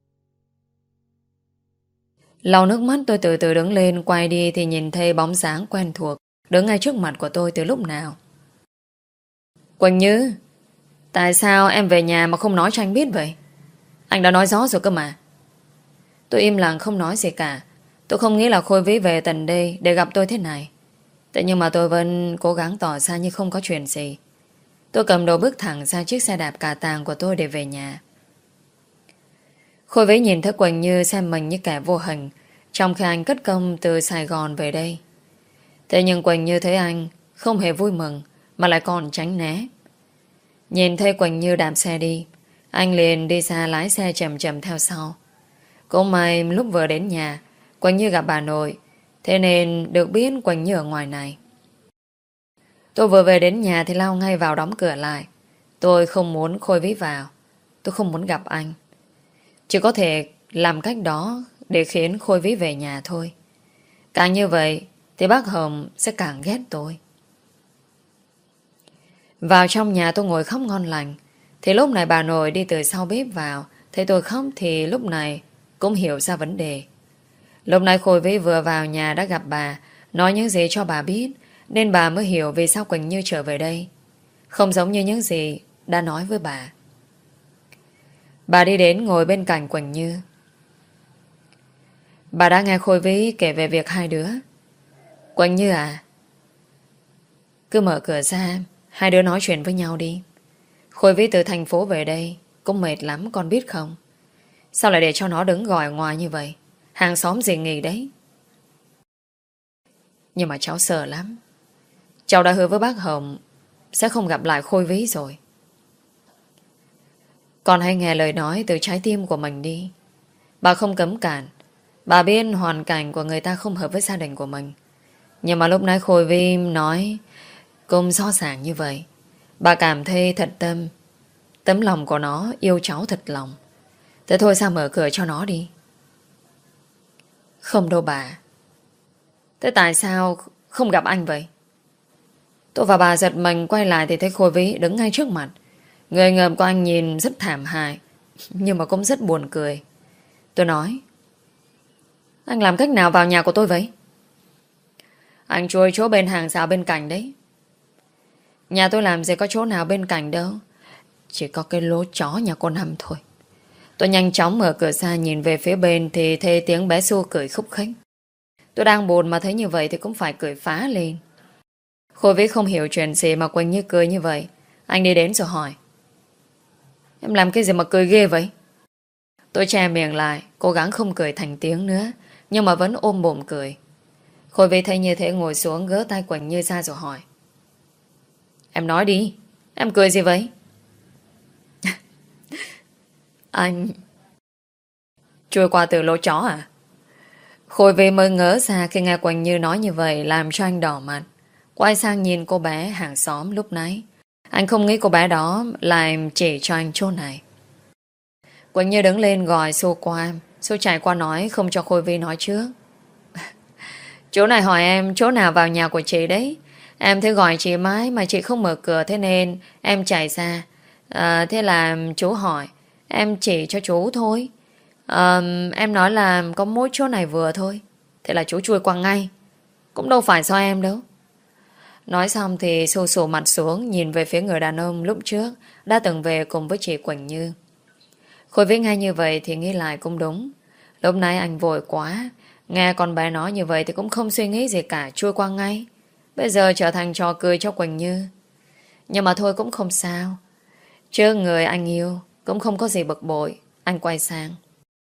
Lau nước mắt, tôi từ từ đứng lên. Quay đi thì nhìn thấy bóng dáng quen thuộc đứng ngay trước mặt của tôi từ lúc nào. Quỳnh Như, tại sao em về nhà mà không nói cho anh biết vậy? Anh đã nói rõ rồi cơ mà. Tôi im lặng không nói gì cả. Tôi không nghĩ là Khôi Vĩ về tận đây để gặp tôi thế này. Thế nhưng mà tôi vẫn cố gắng tỏ ra như không có chuyện gì. Tôi cầm đồ bước thẳng ra chiếc xe đạp cà tàng của tôi để về nhà. Khôi Vĩ nhìn thấy Quỳnh Như xem mình như kẻ vô hình, trong khi anh cất công từ Sài Gòn về đây. Thế nhưng Quỳnh Như thấy anh không hề vui mừng, mà lại còn tránh né. Nhìn thấy Quỳnh Như đạp xe đi, anh liền đi xa lái xe chậm chậm theo sau. Cũng may lúc vừa đến nhà, Quỳnh Như gặp bà nội, thế nên được biết Quỳnh Như ở ngoài này. Tôi vừa về đến nhà thì lao ngay vào đóng cửa lại. Tôi không muốn Khôi Vĩ vào. Tôi không muốn gặp anh. Chỉ có thể làm cách đó để khiến Khôi Vĩ về nhà thôi. Càng như vậy thì bác Hồng sẽ càng ghét tôi. Vào trong nhà tôi ngồi khóc ngon lành. Thì lúc này bà nội đi từ sau bếp vào. Thấy tôi khóc thì lúc này cũng hiểu ra vấn đề. Lúc này Khôi Vĩ vừa vào nhà đã gặp bà, nói những gì cho bà biết, nên bà mới hiểu vì sao Quỳnh Như trở về đây. Không giống như những gì đã nói với bà. Bà đi đến ngồi bên cạnh Quỳnh Như. Bà đã nghe Khôi Vĩ kể về việc hai đứa. Quỳnh Như à, cứ mở cửa ra, hai đứa nói chuyện với nhau đi. Khôi Vĩ từ thành phố về đây cũng mệt lắm con biết không? Sao lại để cho nó đứng gọi ngoài như vậy? Hàng xóm gì nghỉ đấy. Nhưng mà cháu sợ lắm. Cháu đã hứa với bác Hồng sẽ không gặp lại Khôi Vĩ rồi. Con hãy nghe lời nói từ trái tim của mình đi. Bà không cấm cản. Bà biết hoàn cảnh của người ta không hợp với gia đình của mình. Nhưng mà lúc nãy Khôi Vĩ nói cũng rõ ràng như vậy. Bà cảm thấy thật tâm. Tấm lòng của nó yêu cháu thật lòng. Thế thôi sao mở cửa cho nó đi. Không đâu bà. Thế tại sao không gặp anh vậy? Tôi và bà giật mình quay lại thì thấy Khôi Vĩ đứng ngay trước mặt. Người ngợm của anh nhìn rất thảm hại, nhưng mà cũng rất buồn cười. Tôi nói, anh làm cách nào vào nhà của tôi vậy? Anh chui chỗ bên hàng rào bên cạnh đấy. Nhà tôi làm gì có chỗ nào bên cạnh đâu. Chỉ có cái lỗ chó nhà cô Năm thôi. Tôi nhanh chóng mở cửa ra nhìn về phía bên thì thấy tiếng bé Xu cười khúc khích. Tôi đang buồn mà thấy như vậy thì cũng phải cười phá lên. Khôi Vĩ không hiểu chuyện gì mà Quỳnh Như cười như vậy. Anh đi đến rồi hỏi, em làm cái gì mà cười ghê vậy? Tôi che miệng lại, cố gắng không cười thành tiếng nữa, nhưng mà vẫn ôm bụng cười. Khôi Vĩ thấy như thế ngồi xuống gỡ tay Quỳnh Như ra rồi hỏi, em nói đi, em cười gì vậy? Anh chui qua từ lỗ chó à? Khôi Vi mới ngỡ ra khi nghe Quỳnh Như nói như vậy, làm cho anh đỏ mặt. Quay sang nhìn cô bé hàng xóm lúc nãy. Anh không nghĩ cô bé đó lại chỉ cho anh chỗ này. Quỳnh Như đứng lên gọi Xu qua. Xu chạy qua nói không cho Khôi Vi nói trước. Chỗ này hỏi em chỗ nào vào nhà của chị đấy. Em thấy gọi chị mãi mà chị không mở cửa, thế nên em chạy ra. à, Thế là chú hỏi, em chỉ cho chú thôi. à, Em nói là có mỗi chỗ này vừa thôi. Thế là chú chui qua ngay. Cũng đâu phải do em đâu. Nói xong thì Xu sụ mặt xuống, nhìn về phía người đàn ông lúc trước đã từng về cùng với chị Quỳnh Như. Khôi Vi nghe như vậy thì nghĩ lại cũng đúng. Lúc nãy anh vội quá, nghe con bé nói như vậy thì cũng không suy nghĩ gì cả, chui qua ngay. Bây giờ trở thành trò cười cho Quỳnh Như. Nhưng mà thôi cũng không sao. Chứ người anh yêu cũng không có gì bực bội. Anh quay sang.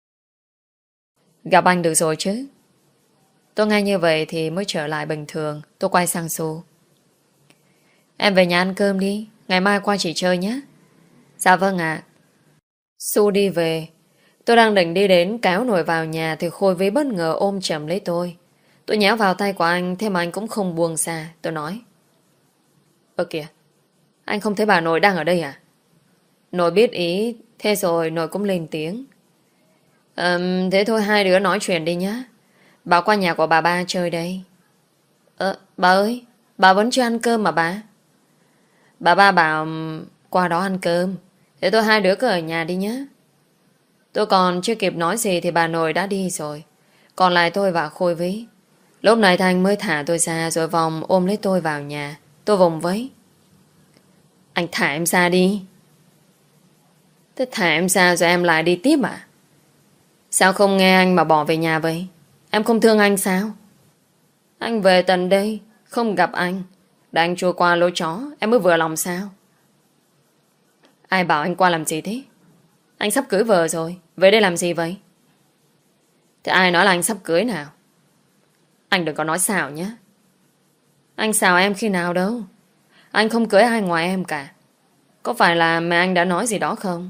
Gặp anh được rồi chứ? Tôi nghe như vậy thì mới trở lại bình thường. Tôi quay sang Xu. Em về nhà ăn cơm đi, ngày mai qua chị chơi nhé. Dạ vâng ạ. Xu đi về. Tôi đang định đi đến kéo nồi vào nhà thì Khôi Vi bất ngờ ôm chầm lấy tôi. Tôi nhéo vào tay của anh, thế mà anh cũng không buông xa. Tôi nói. Ơ kìa, anh không thấy bà nội đang ở đây à? Nội biết ý, thế rồi nội cũng lên tiếng. Ừm, thế thôi hai đứa nói chuyện đi nhá. Bà qua nhà của bà ba chơi đây. Ờ, bà ơi, bà vẫn chưa ăn cơm mà bà. Bà ba bảo qua đó ăn cơm. Thế thôi hai đứa cứ ở nhà đi nhé. Tôi còn chưa kịp nói gì thì bà nội đã đi rồi. Còn lại tôi và Khôi Vi. Lúc này Thanh mới thả tôi ra rồi vòng ôm lấy tôi vào nhà. Tôi vùng vẫy. Anh thả em ra đi. Thế thả em ra rồi em lại đi tiếp à? Sao không nghe anh mà bỏ về nhà vậy? Em không thương anh sao? Anh về tận đây không gặp anh, đã anh trôi qua lối chó, em mới vừa lòng sao? Ai bảo anh qua làm gì thế? Anh sắp cưới vợ rồi, về đây làm gì vậy? Thế ai nói là anh sắp cưới nào? Anh đừng có nói xạo nhé. Anh xạo em khi nào đâu. Anh không cưới ai ngoài em cả. Có phải là mẹ anh đã nói gì đó không?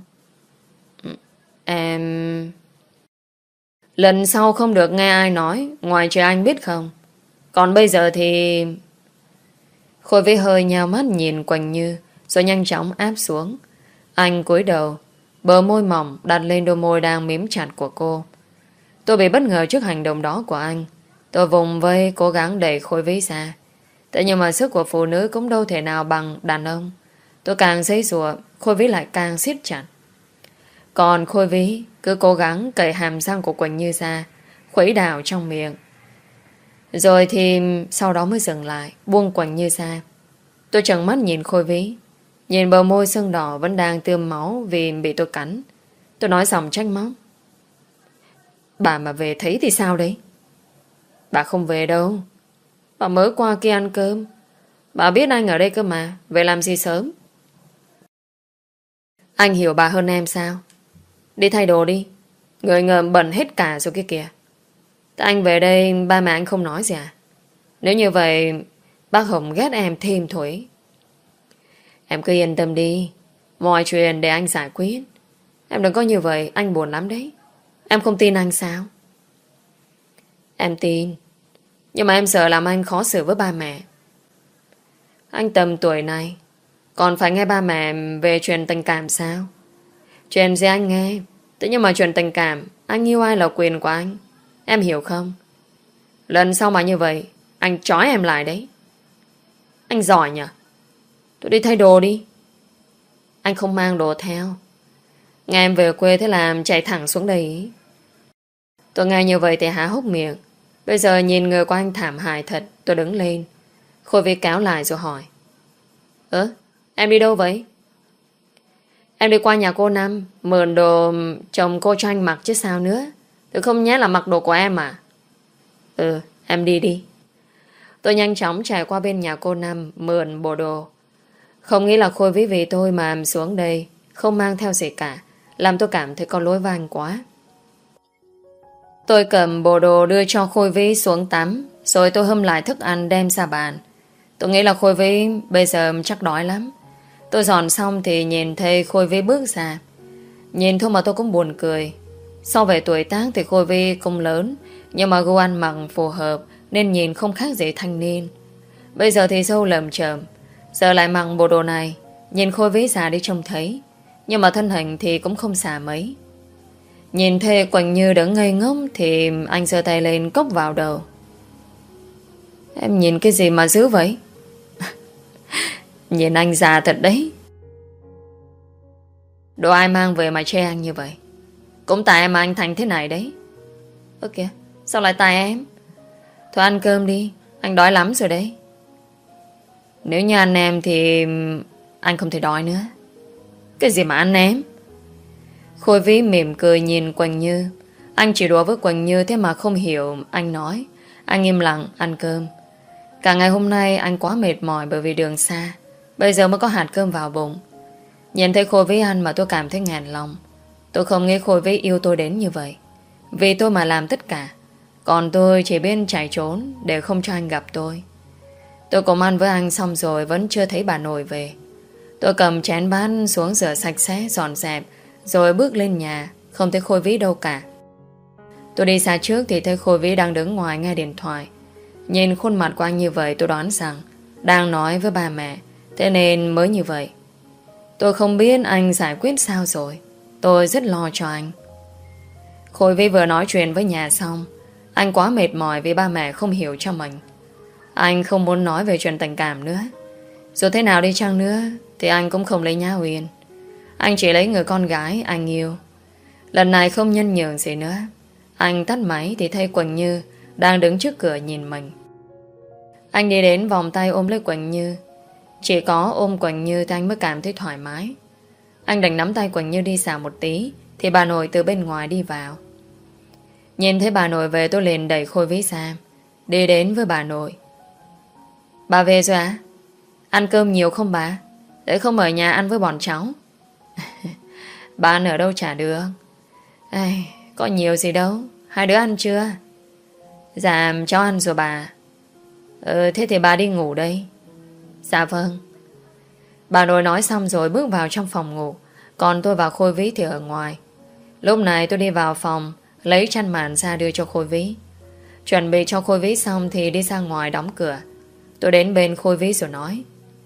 Em... Lần sau không được nghe ai nói, ngoài trời anh biết không? Còn bây giờ thì... Khôi Vi hơi nhào mắt nhìn Quỳnh Như, rồi nhanh chóng áp xuống. Anh cúi đầu, bờ môi mỏng đặt lên đôi môi đang mím chặt của cô. Tôi bị bất ngờ trước hành động đó của anh. Tôi vùng vây cố gắng đẩy Khôi Vi ra. Thế nhưng mà sức của phụ nữ cũng đâu thể nào bằng đàn ông. Tôi càng giãy giụa, Khôi Vi lại càng siết chặt. Còn Khôi Vi cứ cố gắng cậy hàm răng của Quỳnh Như ra, khuấy đảo trong miệng. Rồi thì sau đó mới dừng lại, buông Quỳnh Như ra. Tôi trợn mắt nhìn Khôi Vi, nhìn bờ môi sưng đỏ vẫn đang tươm máu vì bị tôi cắn. Tôi nói giọng trách móc. Bà mà về thấy thì sao đấy? Bà không về đâu. Bà mới qua kia ăn cơm. Bà biết anh ở đây cơ mà, về làm gì sớm? Anh hiểu bà hơn em sao? Đi thay đồ đi. Người ngợm bẩn hết cả rồi kia kìa. Thế anh về đây ba mẹ anh không nói gì à? Nếu như vậy bác Hồng ghét em thêm thôi. Em cứ yên tâm đi, mọi chuyện để anh giải quyết. Em đừng có như vậy, anh buồn lắm đấy. Em không tin anh sao? Em tin. Nhưng mà em sợ làm anh khó xử với ba mẹ. Anh tầm tuổi này còn phải nghe ba mẹ về chuyện tình cảm sao? Chuyện gì anh nghe. Thế nhưng mà chuyện tình cảm, anh yêu ai là quyền của anh. Em hiểu không? Lần sau mà như vậy anh trói em lại đấy. Anh giỏi nhỉ? Tôi đi thay đồ đi. Anh không mang đồ theo. Nghe em về quê thế làm chạy thẳng xuống đây ý. Tôi nghe như vậy thì há hốc miệng. Bây giờ nhìn người của anh thảm hại thật. Tôi đứng lên. Khôi Vi cáo lại rồi hỏi. Ơ, em đi đâu vậy? Em đi qua nhà cô Năm mượn đồ chồng cô cho anh mặc chứ sao nữa. Tôi không nhé là mặc đồ của em à? Ừ, em đi đi. Tôi nhanh chóng chạy qua bên nhà cô Năm mượn bộ đồ. Không nghĩ là Khôi Vi vì tôi mà xuống đây không mang theo gì cả, làm tôi cảm thấy có lỗi với anh quá. Tôi cầm bộ đồ đưa cho Khôi Vi xuống tắm, rồi tôi hâm lại thức ăn đem ra bàn. Tôi nghĩ là Khôi Vi bây giờ chắc đói lắm. Tôi dọn xong thì nhìn thấy Khôi Vi bước ra. Nhìn thôi mà tôi cũng buồn cười. So về tuổi tác thì Khôi Vi cũng lớn, Nhưng mà gu ăn mặc phù hợp nên nhìn không khác gì thanh niên. Bây giờ thì dâu lầm chởm, giờ lại mặc bộ đồ này, nhìn Khôi Vĩ già đi trông thấy, nhưng mà thân hình thì cũng không xả mấy. Nhìn Thê Quỳnh Như đứng ngây ngốc thì anh giơ tay lên cốc vào đầu. Em nhìn cái gì mà dữ vậy? Nhìn anh già thật đấy. Đồ ai mang về mà chê anh như vậy? Cũng tại em mà anh thành thế này đấy. Ơ kìa, sao lại tại em? Thôi ăn cơm đi, anh đói lắm rồi đấy. Nếu như ăn em thì anh không thể đói nữa. Cái gì mà ăn em? Khôi Vĩ mỉm cười nhìn Quỳnh Như. Anh chỉ đùa với Quỳnh Như thế mà không hiểu anh nói. Anh im lặng ăn cơm. Cả ngày hôm nay anh quá mệt mỏi bởi vì đường xa. Bây giờ mới có hạt cơm vào bụng. Nhìn thấy Khôi Vĩ ăn mà tôi cảm thấy ngàn lòng. Tôi không nghĩ Khôi Vĩ yêu tôi đến như vậy. Vì tôi mà làm tất cả. Còn tôi chỉ biết chạy trốn để không cho anh gặp tôi. Tôi cùng ăn với anh xong rồi vẫn chưa thấy bà nội về. Tôi cầm chén bát xuống rửa sạch sẽ, dọn dẹp, rồi bước lên nhà. Không thấy Khôi Vĩ đâu cả. Tôi đi xa trước thì thấy Khôi Vĩ đang đứng ngoài nghe điện thoại. Nhìn khuôn mặt của anh như vậy tôi đoán rằng đang nói với ba mẹ. Thế nên mới như vậy. Tôi không biết anh giải quyết sao rồi. Tôi rất lo cho anh. Khôi Vĩ vừa nói chuyện với nhà xong. Anh quá mệt mỏi vì ba mẹ không hiểu cho mình. Anh không muốn nói về chuyện tình cảm nữa. Dù thế nào đi chăng nữa thì anh cũng không lấy Nhã Uyên. Anh chỉ lấy người con gái anh yêu. Lần này không nhân nhượng gì nữa. Anh tắt máy thì thấy Quỳnh Như đang đứng trước cửa nhìn mình. Anh đi đến vòng tay ôm lấy Quỳnh Như. Chỉ có ôm Quỳnh Như thì anh mới cảm thấy thoải mái. Anh đành nắm tay Quỳnh Như đi xả một tí thì bà nội từ bên ngoài đi vào. Nhìn thấy bà nội về tôi liền đẩy Khôi Vĩ ra, đi đến với bà nội. Bà về rồi à? Ăn cơm nhiều không bà? Để không ở nhà ăn với bọn cháu. Bà ăn ở đâu chả được. Ê, có nhiều gì đâu. Hai đứa ăn chưa? Dạ cháu ăn rồi bà. Ừ thế thì bà đi ngủ đây. Dạ vâng. Bà nội nói xong rồi bước vào trong phòng ngủ. Còn tôi và Khôi Vĩ thì ở ngoài. Lúc này tôi đi vào phòng, lấy chăn màn ra đưa cho Khôi Vĩ. Chuẩn bị cho Khôi Vĩ xong thì đi ra ngoài đóng cửa. Tôi đến bên Khôi Vĩ rồi nói: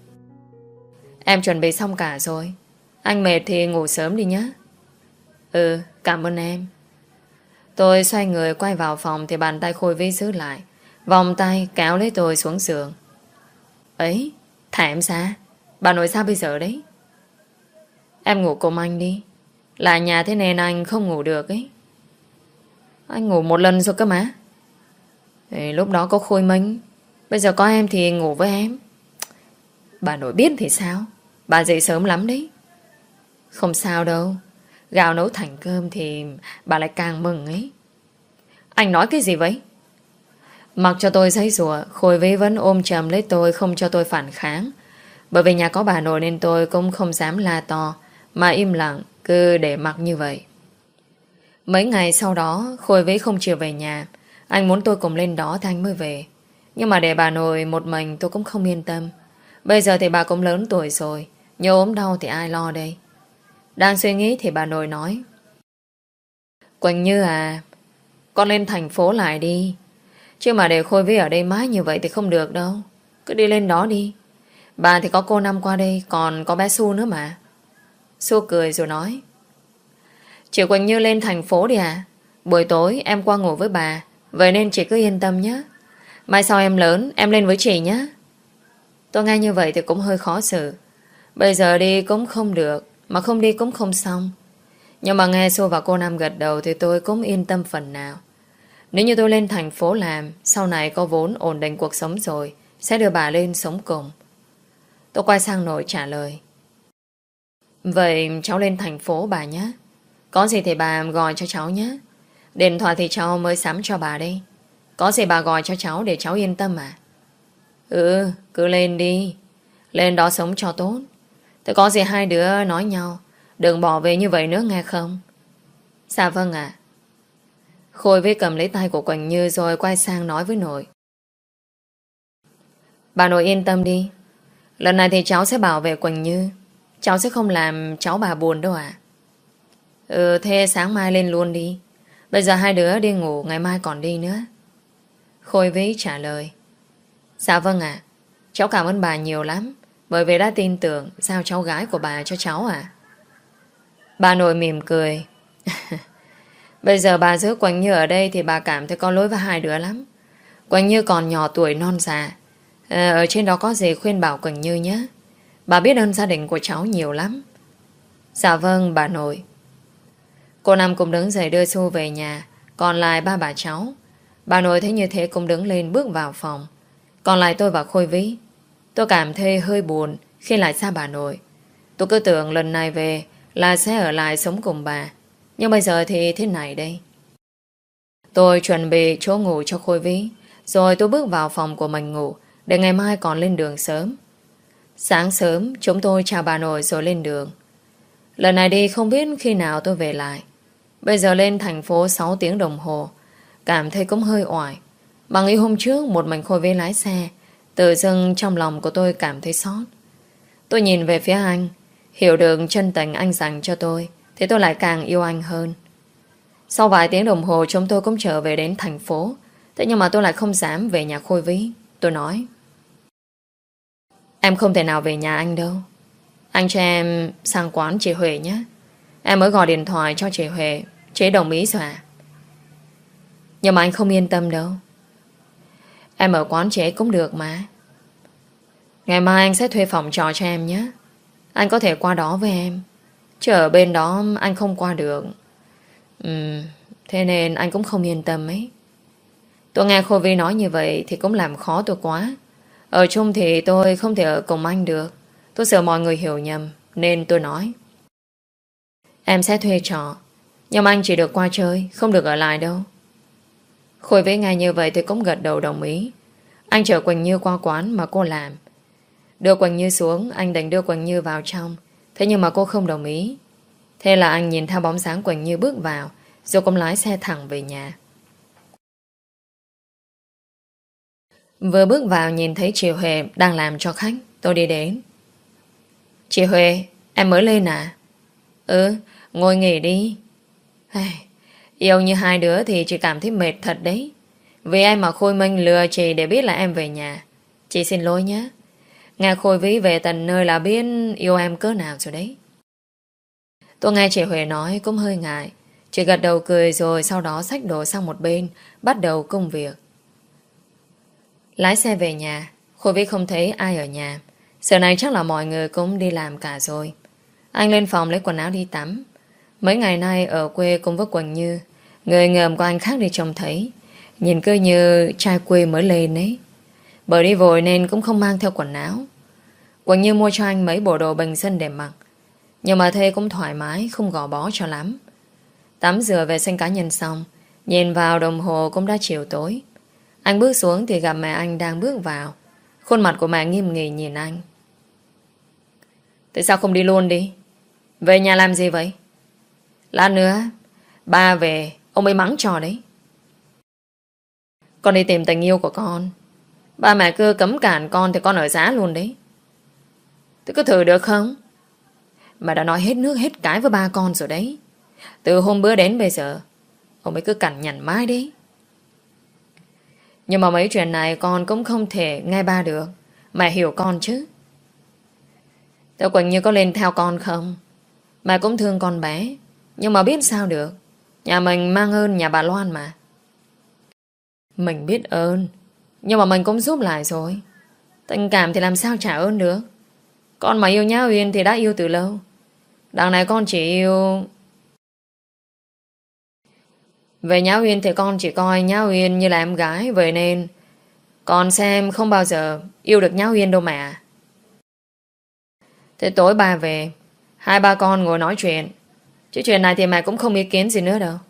Em chuẩn bị xong cả rồi. Anh mệt thì ngủ sớm đi nhé. Ừ, cảm ơn em. Tôi xoay người quay vào phòng thì bàn tay Khôi Vĩ giữ lại, vòng tay kéo lấy tôi xuống giường. Ấy, thả em ra. Bà nội sao bây giờ đấy? Em ngủ cùng anh đi. Là nhà thế nên anh không ngủ được ấy. Anh ngủ một lần rồi cơ mà. Thì lúc đó có Khôi Minh. Bây giờ có em thì ngủ với em. Bà nội biết thì sao? Bà dậy sớm lắm đấy. Không sao đâu. Gạo nấu thành cơm thì bà lại càng mừng ấy. Anh nói cái gì vậy? Mặc cho tôi giấy rùa, Khôi Vĩ vẫn ôm chầm lấy tôi, không cho tôi phản kháng. Bởi vì nhà có bà nội nên tôi cũng không dám la to, mà im lặng cứ để mặc như vậy. Mấy ngày sau đó Khôi Vĩ không chịu về nhà. Anh muốn tôi cùng lên đó thì anh mới về. Nhưng mà để bà nội một mình tôi cũng không yên tâm. Bây giờ thì bà cũng lớn tuổi rồi, nhớ ốm đau thì ai lo đây? Đang suy nghĩ thì bà nội nói: Quỳnh Như à, con lên thành phố lại đi. Chứ mà để Khôi Vĩ ở đây mãi như vậy thì không được đâu. Cứ đi lên đó đi. Bà thì có cô Năm qua đây, còn có bé Su nữa mà. Su cười rồi nói: Chị Quỳnh Như lên thành phố đi à? Buổi tối em qua ngủ với bà. Vậy nên chị cứ yên tâm nhé. Mai sau em lớn em lên với chị nhé. Tôi nghe như vậy thì cũng hơi khó xử. Bây giờ đi cũng không được, mà không đi cũng không xong. Nhưng mà nghe Su và cô Năm gật đầu thì tôi cũng yên tâm phần nào. Nếu như tôi lên thành phố làm, sau này có vốn ổn định cuộc sống rồi, sẽ đưa bà lên sống cùng. Tôi quay sang nội trả lời: Vậy cháu lên thành phố bà nhé. Có gì thì bà gọi cho cháu nhé. Điện thoại thì cháu mới sắm cho bà đây. Có gì bà gọi cho cháu để cháu yên tâm à? Ừ, cứ lên đi. Lên đó sống cho tốt. Thế có gì hai đứa nói nhau, đừng bỏ về như vậy nữa nghe không? Dạ vâng ạ. Khôi Vĩ cầm lấy tay của Quỳnh Như rồi quay sang nói với nội: Bà nội yên tâm đi. Lần này thì cháu sẽ bảo vệ Quỳnh Như. Cháu sẽ không làm cháu bà buồn đâu ạ. Ừ thế sáng mai lên luôn đi. Bây giờ hai đứa đi ngủ, ngày mai còn đi nữa. Khôi Vĩ trả lời. Dạ vâng ạ. Cháu cảm ơn bà nhiều lắm, bởi vì đã tin tưởng giao cháu gái của bà cho cháu ạ. Bà nội mỉm cười. Bây giờ bà giữ Quỳnh Như ở đây thì bà cảm thấy có lỗi với hai đứa lắm. Quỳnh Như còn nhỏ tuổi non già. Ở trên đó có gì khuyên bảo Quỳnh Như nhé. Bà biết ơn gia đình của cháu nhiều lắm. Dạ vâng bà nội. Cô Năm cũng đứng dậy đưa Xu về nhà. Còn lại ba bà cháu. Bà nội thấy như thế cũng đứng lên bước vào phòng. Còn lại tôi và Khôi Vĩ. Tôi cảm thấy hơi buồn khi lại xa bà nội. Tôi cứ tưởng lần này về là sẽ ở lại sống cùng bà. Nhưng bây giờ thì thế này đây. Tôi chuẩn bị chỗ ngủ cho Khôi Vĩ. Rồi tôi bước vào phòng của mình ngủ, để ngày mai còn lên đường sớm. Sáng sớm chúng tôi chào bà nội rồi lên đường. Lần này đi không biết khi nào tôi về lại. Bây giờ lên thành phố sáu tiếng đồng hồ, cảm thấy cũng hơi oải. Bằng ý hôm trước một mình Khôi Vĩ lái xe, tự dưng trong lòng của tôi cảm thấy xót. Tôi nhìn về phía anh, hiểu được chân tình anh dành cho tôi, thì tôi lại càng yêu anh hơn. Sau vài tiếng đồng hồ chúng tôi cũng trở về đến thành phố. Thế nhưng mà tôi lại không dám về nhà Khôi Vĩ. Tôi nói: Em không thể nào về nhà anh đâu. Anh cho em sang quán chị Huệ nhé. Em mới gọi điện thoại cho chị Huệ, chị đồng ý rồi à? Nhưng mà anh không yên tâm đâu. Em ở quán chị cũng được mà. Ngày mai anh sẽ thuê phòng trọ cho em nhé. Anh có thể qua đó với em, chứ ở bên đó anh không qua được. Ừ, thế nên anh cũng không yên tâm ấy. Tôi nghe Khôi Vĩ nói như vậy thì cũng làm khó tôi quá. Ở chung thì tôi không thể ở cùng anh được. Tôi sợ mọi người hiểu nhầm, nên tôi nói: Em sẽ thuê trọ, nhưng anh chỉ được qua chơi, không được ở lại đâu. Khôi Vĩ nghe như vậy thì cũng gật đầu đồng ý. Anh chở Quỳnh Như qua quán mà cô làm. Đưa Quỳnh Như xuống, anh định đưa Quỳnh Như vào trong. Thế nhưng mà cô không đồng ý. Thế là anh nhìn theo bóng dáng Quỳnh Như bước vào, rồi cũng lái xe thẳng về nhà. Vừa bước vào nhìn thấy chị Huệ đang làm cho khách. Tôi đi đến. Chị Huệ, em mới lên à? Ừ, ngồi nghỉ đi. Ai, yêu như hai đứa thì chị cảm thấy mệt thật đấy. Vì em mà Khôi Minh lừa chị để biết là em về nhà. Chị xin lỗi nhé. Nghe Khôi Vĩ về tận nơi là biết yêu em cỡ nào rồi đấy. Tôi nghe chị Huệ nói cũng hơi ngại. Chị gật đầu cười rồi sau đó xách đồ sang một bên, bắt đầu công việc. Lái xe về nhà, Khôi Vĩ không thấy ai ở nhà. Giờ này chắc là mọi người cũng đi làm cả rồi. Anh lên phòng lấy quần áo đi tắm. Mấy ngày nay ở quê cùng với Quỳnh Như, người ngợm của anh khác đi trông thấy. Nhìn cứ như trai quê mới lên ấy. Bởi đi vội nên cũng không mang theo quần áo. Quỳnh Như mua cho anh mấy bộ đồ bình dân để mặc, nhưng mà thấy cũng thoải mái, không gò bó cho lắm. Tắm rửa vệ sinh cá nhân xong, nhìn vào đồng hồ cũng đã chiều tối. Anh bước xuống thì gặp mẹ anh đang bước vào. Khuôn mặt của mẹ nghiêm nghị nhìn anh. Tại sao không đi luôn đi? Về nhà làm gì vậy? Lát nữa ba về ông ấy mắng cho đấy. Con đi tìm tình yêu của con. Ba mẹ cứ cấm cản con thì con ở giá luôn đấy. Thế cứ thử được không? Mà đã nói hết nước hết cái với ba con rồi đấy. Từ hôm bữa đến bây giờ ông ấy cứ cằn nhằn mãi đấy. Nhưng mà mấy chuyện này con cũng không thể nghe ba được. Mẹ hiểu con chứ. Tao Quỳnh Như có lên theo con không? Mẹ cũng thương con bé, nhưng mà biết sao được. Nhà mình mang ơn nhà bà Loan mà. Mình biết ơn, nhưng mà mình cũng giúp lại rồi. Tình cảm thì làm sao trả ơn được. Con mà yêu Nhã Uyên thì đã yêu từ lâu. Đằng này con chỉ yêu... Về Nhã Uyên thì con chỉ coi Nhã Uyên như là em gái. Vậy nên con xem không bao giờ yêu được Nhã Uyên đâu mẹ. Thế tối ba về, hai ba con ngồi nói chuyện. Chứ chuyện này thì mẹ cũng không ý kiến gì nữa đâu.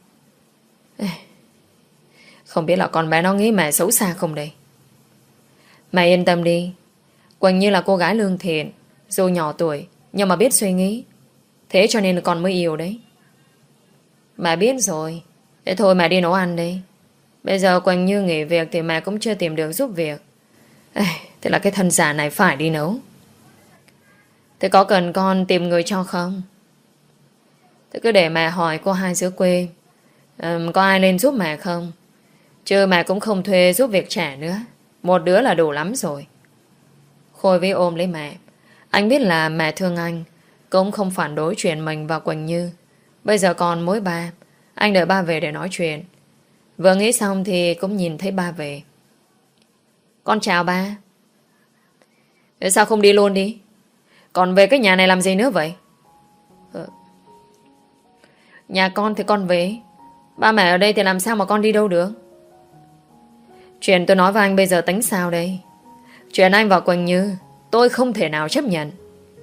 Không biết là con bé nó nghĩ mẹ xấu xa không đây. Mẹ yên tâm đi. Quỳnh Như là cô gái lương thiện, dù nhỏ tuổi nhưng mà biết suy nghĩ. Thế cho nên con mới yêu đấy. Mẹ biết rồi. Thế thôi mẹ đi nấu ăn đi. Bây giờ Quỳnh Như nghỉ việc thì mẹ cũng chưa tìm được giúp việc. Ê, thế là cái thân giả này phải đi nấu. Thế có cần con tìm người cho không? Thế cứ để mẹ hỏi cô hai dưới quê. Ừm, Có ai lên giúp mẹ không? Chứ mẹ cũng không thuê giúp việc trẻ nữa. Một đứa là đủ lắm rồi. Khôi với ôm lấy mẹ. Anh biết là mẹ thương anh, cũng không phản đối chuyện mình và Quỳnh Như. Bây giờ còn mỗi ba. Anh đợi ba về để nói chuyện. Vừa nghĩ xong thì cũng nhìn thấy ba về. Con chào ba. Thế sao không đi luôn đi? Còn về cái nhà này làm gì nữa vậy? Ờ, Nhà con thì con về. Ba mẹ ở đây thì làm sao mà con đi đâu được? Chuyện tôi nói với anh bây giờ tính sao đây? Chuyện anh và Quỳnh Như tôi không thể nào chấp nhận.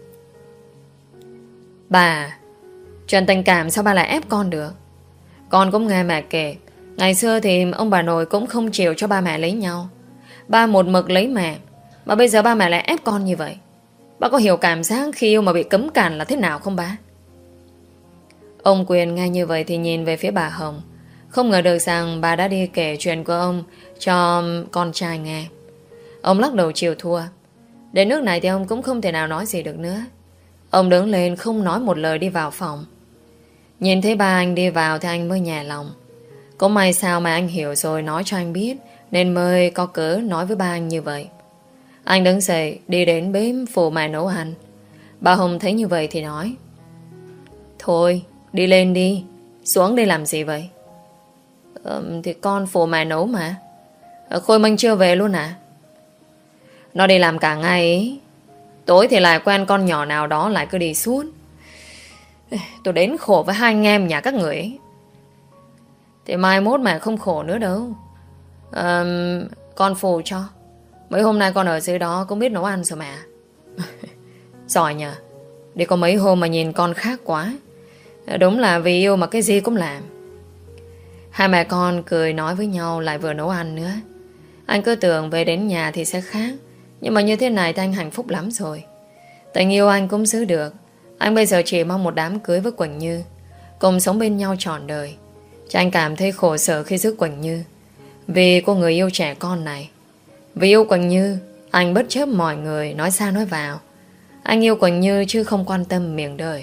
Bà, chuyện tình cảm sao ba lại ép con được? Con cũng nghe mẹ kể, ngày xưa thì ông bà nội cũng không chịu cho ba mẹ lấy nhau. Ba một mực lấy mẹ, mà bây giờ ba mẹ lại ép con như vậy. Ba có hiểu cảm giác khi yêu mà bị cấm cản là thế nào không ba? Ông Quyền nghe như vậy thì nhìn về phía bà Hồng. Không ngờ được rằng bà đã đi kể chuyện của ông cho con trai nghe. Ông lắc đầu chịu thua. Đến nước này thì ông cũng không thể nào nói gì được nữa. Ông đứng lên không nói một lời đi vào phòng. Nhìn thấy ba anh đi vào thì anh mới nhẹ lòng. Có may sao mà anh hiểu rồi nói cho anh biết, nên mới có cớ nói với ba anh như vậy. Anh đứng dậy đi đến bếp phụ mẹ nấu ăn. Bà Hồng thấy như vậy thì nói: Thôi đi lên đi, xuống đây làm gì vậy? Ờ, thì con phụ mẹ nấu mà. Ờ, Khôi Minh chưa về luôn à? Nó đi làm cả ngày ấy. Tối thì lại quen con nhỏ nào đó lại cứ đi suốt. Tôi đến khổ với hai anh em nhà các người ấy. Thì mai mốt mà không khổ nữa đâu. à, Con phụ cho. Mấy hôm nay con ở dưới đó cũng biết nấu ăn rồi mà. Giỏi nhờ. Đi có mấy hôm mà nhìn con khác quá. Đúng là vì yêu mà cái gì cũng làm. Hai mẹ con cười nói với nhau lại vừa nấu ăn nữa. Anh cứ tưởng về đến nhà thì sẽ khác. Nhưng mà như thế này thì anh hạnh phúc lắm rồi. Tình yêu anh cũng giữ được. Anh bây giờ chỉ mong một đám cưới với Quỳnh Như, cùng sống bên nhau trọn đời. Chứ anh cảm thấy khổ sở khi giữ Quỳnh Như, vì cô người yêu trẻ con này. Vì yêu Quỳnh Như, anh bất chấp mọi người nói xa nói vào. Anh yêu Quỳnh Như chứ không quan tâm miệng đời.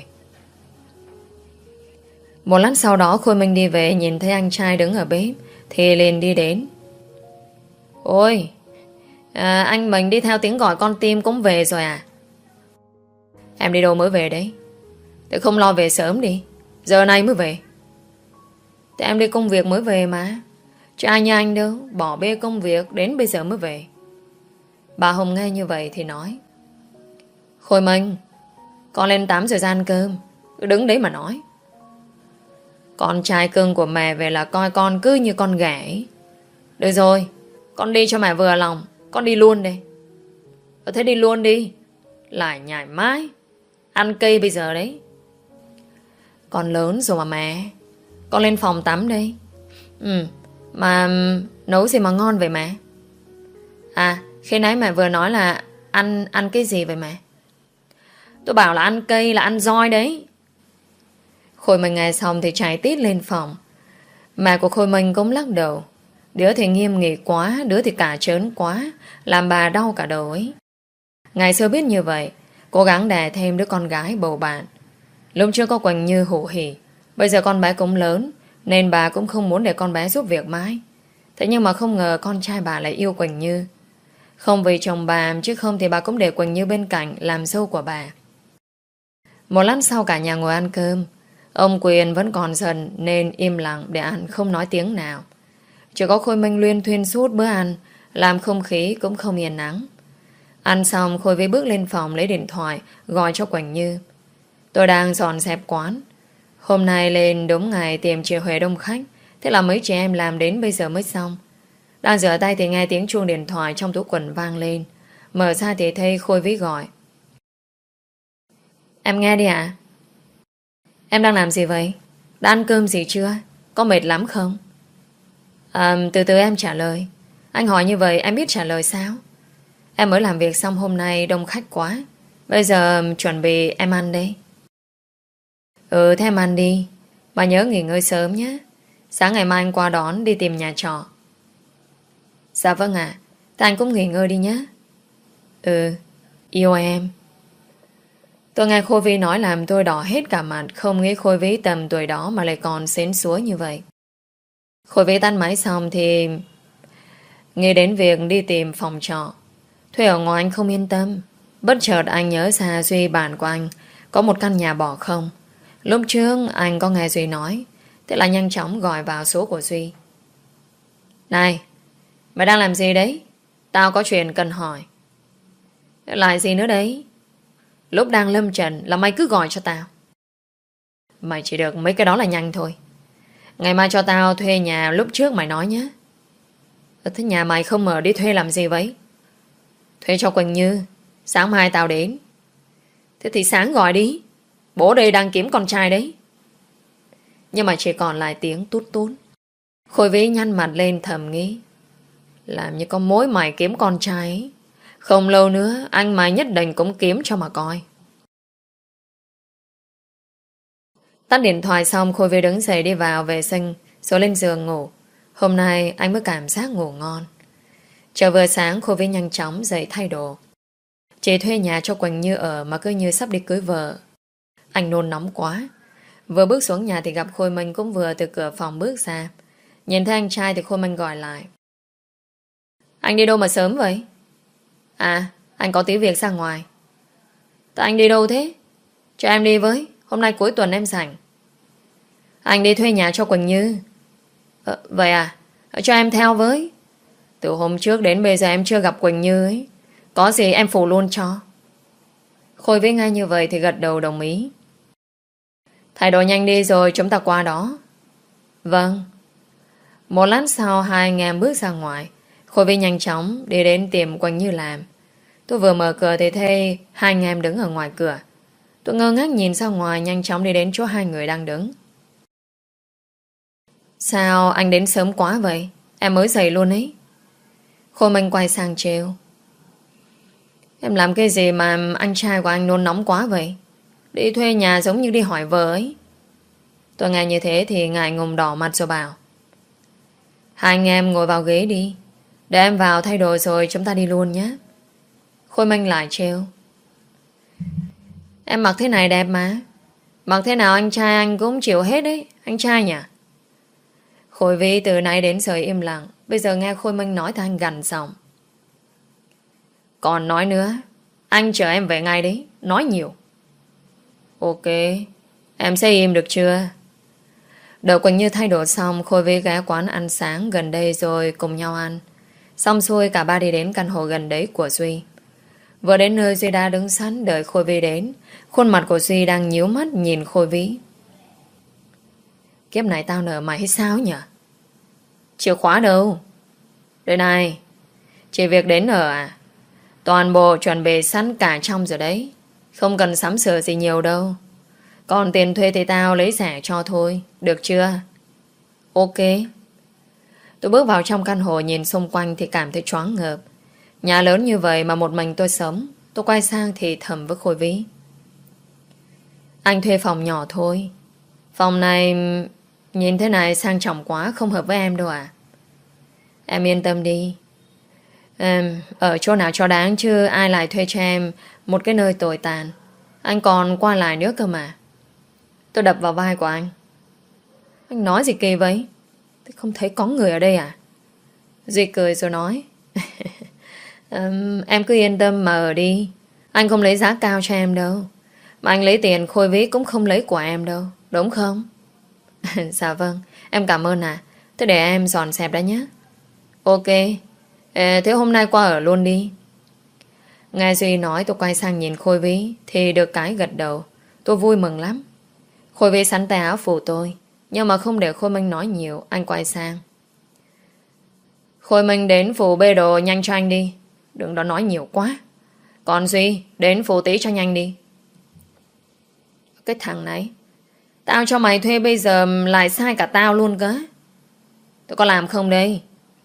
Một lát sau đó Khôi Minh đi về, nhìn thấy anh trai đứng ở bếp thì liền đi đến. Ôi, à, anh mình đi theo tiếng gọi con tim cũng về rồi à? Em đi đâu mới về đấy? Thế không lo về sớm đi, giờ này mới về. Thế em đi công việc mới về mà. Chứ ai như anh đâu bỏ bê công việc đến bây giờ mới về. Bà Hồng nghe như vậy thì nói: Khôi Minh, con lên tắm rồi ra ăn cơm, cứ đứng đấy mà nói. Con trai cưng của mẹ về là coi con cứ như con ghẻ ấy. Được rồi, con đi cho mẹ vừa lòng. Con đi luôn đây. Ờ thế đi luôn đi. Lại nhảy mãi. Ăn cây bây giờ đấy. Con lớn rồi mà mẹ. Con lên phòng tắm đây. Ừ, mà nấu gì mà ngon vậy mẹ? À, khi nãy mẹ vừa nói là Ăn ăn cái gì vậy mẹ? Tôi bảo là ăn cây là ăn roi đấy. Khôi Minh nghe xong thì chạy tít lên phòng. Mẹ của Khôi Minh cũng lắc đầu. Đứa thì nghiêm nghị quá, đứa thì cả trớn quá, làm bà đau cả đầu ấy. Ngày xưa biết như vậy, cố gắng đẻ thêm đứa con gái bầu bạn. Lúc trước có Quỳnh Như hủ hỉ, bây giờ con bé cũng lớn, nên bà cũng không muốn để con bé giúp việc mãi. Thế nhưng mà không ngờ con trai bà lại yêu Quỳnh Như. Không vì chồng bà, chứ không thì bà cũng để Quỳnh Như bên cạnh làm dâu của bà. Một lát sau cả nhà ngồi ăn cơm. Ông Quyền vẫn còn giận nên im lặng để ăn, không nói tiếng nào. Chỉ có Khôi Minh luyên thuyên suốt bữa ăn, làm không khí cũng không yên nắng. Ăn xong Khôi với bước lên phòng lấy điện thoại gọi cho Quỳnh Như. Tôi đang dọn dẹp quán. Hôm nay lên đúng ngày tiệm chị Huệ đông khách, thế là mấy chị em làm đến bây giờ mới xong. Đang rửa tay thì nghe tiếng chuông điện thoại trong túi quần vang lên. Mở ra thì thấy Khôi Vĩ gọi. Em nghe đi ạ. Em đang làm gì vậy? Đã ăn cơm gì chưa? Có mệt lắm không? À, từ từ em trả lời. Anh hỏi như vậy em biết trả lời sao? Em mới làm việc xong hôm nay đông khách quá. Bây giờ chuẩn bị em ăn đi. Ừ thế em ăn đi. Mà nhớ nghỉ ngơi sớm nhé. Sáng ngày mai anh qua đón đi tìm nhà trọ. Dạ vâng ạ. Thế anh cũng nghỉ ngơi đi nhé. Ừ, yêu em. Tôi nghe Khôi Vĩ nói làm tôi đỏ hết cả mặt. Không nghĩ Khôi Vĩ tầm tuổi đó mà lại còn xến xúa như vậy. Khôi Vĩ tắt máy xong thì nghĩ đến việc đi tìm phòng trọ. Thuê ở ngoài anh không yên tâm. Bất chợt anh nhớ ra Duy bạn của anh có một căn nhà bỏ không. Lúc trước anh có nghe Duy nói, thế là nhanh chóng gọi vào số của Duy. Này, mày đang làm gì đấy? Tao có chuyện cần hỏi. Lại gì nữa đấy? Lúc đang lâm trận là mày cứ gọi cho tao. Mày chỉ được mấy cái đó là nhanh thôi. Ngày mai cho tao thuê nhà lúc trước mày nói nhé. Thế nhà mày không mở đi thuê làm gì vậy? Thuê cho Quỳnh Như. Sáng mai tao đến. Thế thì sáng gọi đi. Bố đây đang kiếm con trai đấy. Nhưng mà chỉ còn lại tiếng tút tút. Khôi Vĩ nhăn mặt lên thầm nghĩ, làm như có mối mày kiếm con trai ấy. Không lâu nữa anh mày nhất định cũng kiếm cho mà coi. Tắt điện thoại xong, Khôi Vĩ đứng dậy đi vào vệ sinh rồi lên giường ngủ. Hôm nay anh mới cảm giác ngủ ngon. Chờ vừa sáng, Khôi Vĩ nhanh chóng dậy thay đồ. Chỉ thuê nhà cho Quỳnh Như ở mà cứ như sắp đi cưới vợ. Anh nôn nóng quá. Vừa bước xuống nhà thì gặp Khôi Minh cũng vừa từ cửa phòng bước ra. Nhìn thấy anh trai thì Khôi Minh gọi lại. Anh đi đâu mà sớm vậy? À, anh có tí việc ra ngoài. Tại anh đi đâu thế? Cho em đi với. Hôm nay cuối tuần em rảnh. Anh đi thuê nhà cho Quỳnh Như. ờ, Vậy à? Cho em theo với. Từ hôm trước đến bây giờ em chưa gặp Quỳnh Như ấy. Có gì em phụ luôn cho. Khôi Vĩ ngay như vậy thì gật đầu đồng ý. Thay đồ nhanh đi rồi chúng ta qua đó. Vâng. Một lát sau hai anh em bước ra ngoài. Khôi Vĩ nhanh chóng đi đến tiệm Quỳnh Như làm. Tôi vừa mở cửa thì thấy hai anh em đứng ở ngoài cửa. Tôi ngơ ngác nhìn ra ngoài, nhanh chóng đi đến chỗ hai người đang đứng. Sao anh đến sớm quá vậy? Em mới dậy luôn ấy. Khôi Minh quay sang trêu. Em làm cái gì mà anh trai của anh nôn nóng quá vậy? Đi thuê nhà giống như đi hỏi vợ ấy. Tôi nghe như thế thì ngại ngùng đỏ mặt rồi bảo. Hai anh em ngồi vào ghế đi. Để em vào thay đồ rồi chúng ta đi luôn nhé. Khôi Minh lại trêu. Em mặc thế này đẹp mà. Mặc thế nào anh trai anh cũng chịu hết đấy. Anh trai nhỉ? Khôi Vĩ từ nãy đến giờ im lặng. Bây giờ nghe Khôi Minh nói thì anh gằn giọng. Còn nói nữa. Anh chờ em về ngay đấy. Nói nhiều. Ok. Em sẽ im được chưa? Đợi Quỳnh Như thay đồ xong, Khôi Vĩ ghé quán ăn sáng gần đây rồi cùng nhau ăn. Xong xuôi cả ba đi đến căn hộ gần đấy của Duy. Vừa đến nơi Duy đã đứng sẵn đợi Khôi Vĩ đến. Khuôn mặt của Duy đang nhíu mắt nhìn Khôi Vĩ. Kiếp này tao nợ mày hay sao nhỉ? Chìa khóa đâu? Đây này. Chỉ việc đến ở à? Toàn bộ chuẩn bị sẵn cả trong rồi đấy. Không cần sắm sửa gì nhiều đâu. Còn tiền thuê thì tao lấy rẻ cho thôi. Được chưa? Ok. Tôi bước vào trong căn hộ nhìn xung quanh thì cảm thấy choáng ngợp. Nhà lớn như vậy mà một mình tôi sống. Tôi quay sang thì thầm với Khôi Vĩ. Anh thuê phòng nhỏ thôi. Phòng này nhìn thế này sang trọng quá, không hợp với em đâu à? Em yên tâm đi. Em ở chỗ nào cho đáng chứ ai lại thuê cho em một cái nơi tồi tàn. Anh còn qua lại nữa cơ mà. Tôi đập vào vai của anh. Anh nói gì kỳ vậy? Tôi không thấy có người ở đây à? Duy cười rồi nói. um, Em cứ yên tâm mà ở đi. Anh không lấy giá cao cho em đâu. Mà anh lấy tiền Khôi Vĩ cũng không lấy của em đâu. Đúng không? Dạ vâng. Em cảm ơn à. Thế để em dọn dẹp đã nhé. Ok. Ê, thế hôm nay qua ở luôn đi. Nghe Duy nói tôi quay sang nhìn Khôi Vĩ thì được cái gật đầu. Tôi vui mừng lắm. Khôi Vĩ sắn tay áo phụ tôi. Nhưng mà không để Khôi Minh nói nhiều. Anh quay sang. Khôi Minh đến phụ bê đồ nhanh cho anh đi. Đừng đó nói nhiều quá. Còn Duy đến phụ tí cho nhanh đi. Cái thằng này. Tao cho mày thuê bây giờ lại sai cả tao luôn cơ. Tôi có làm không đây?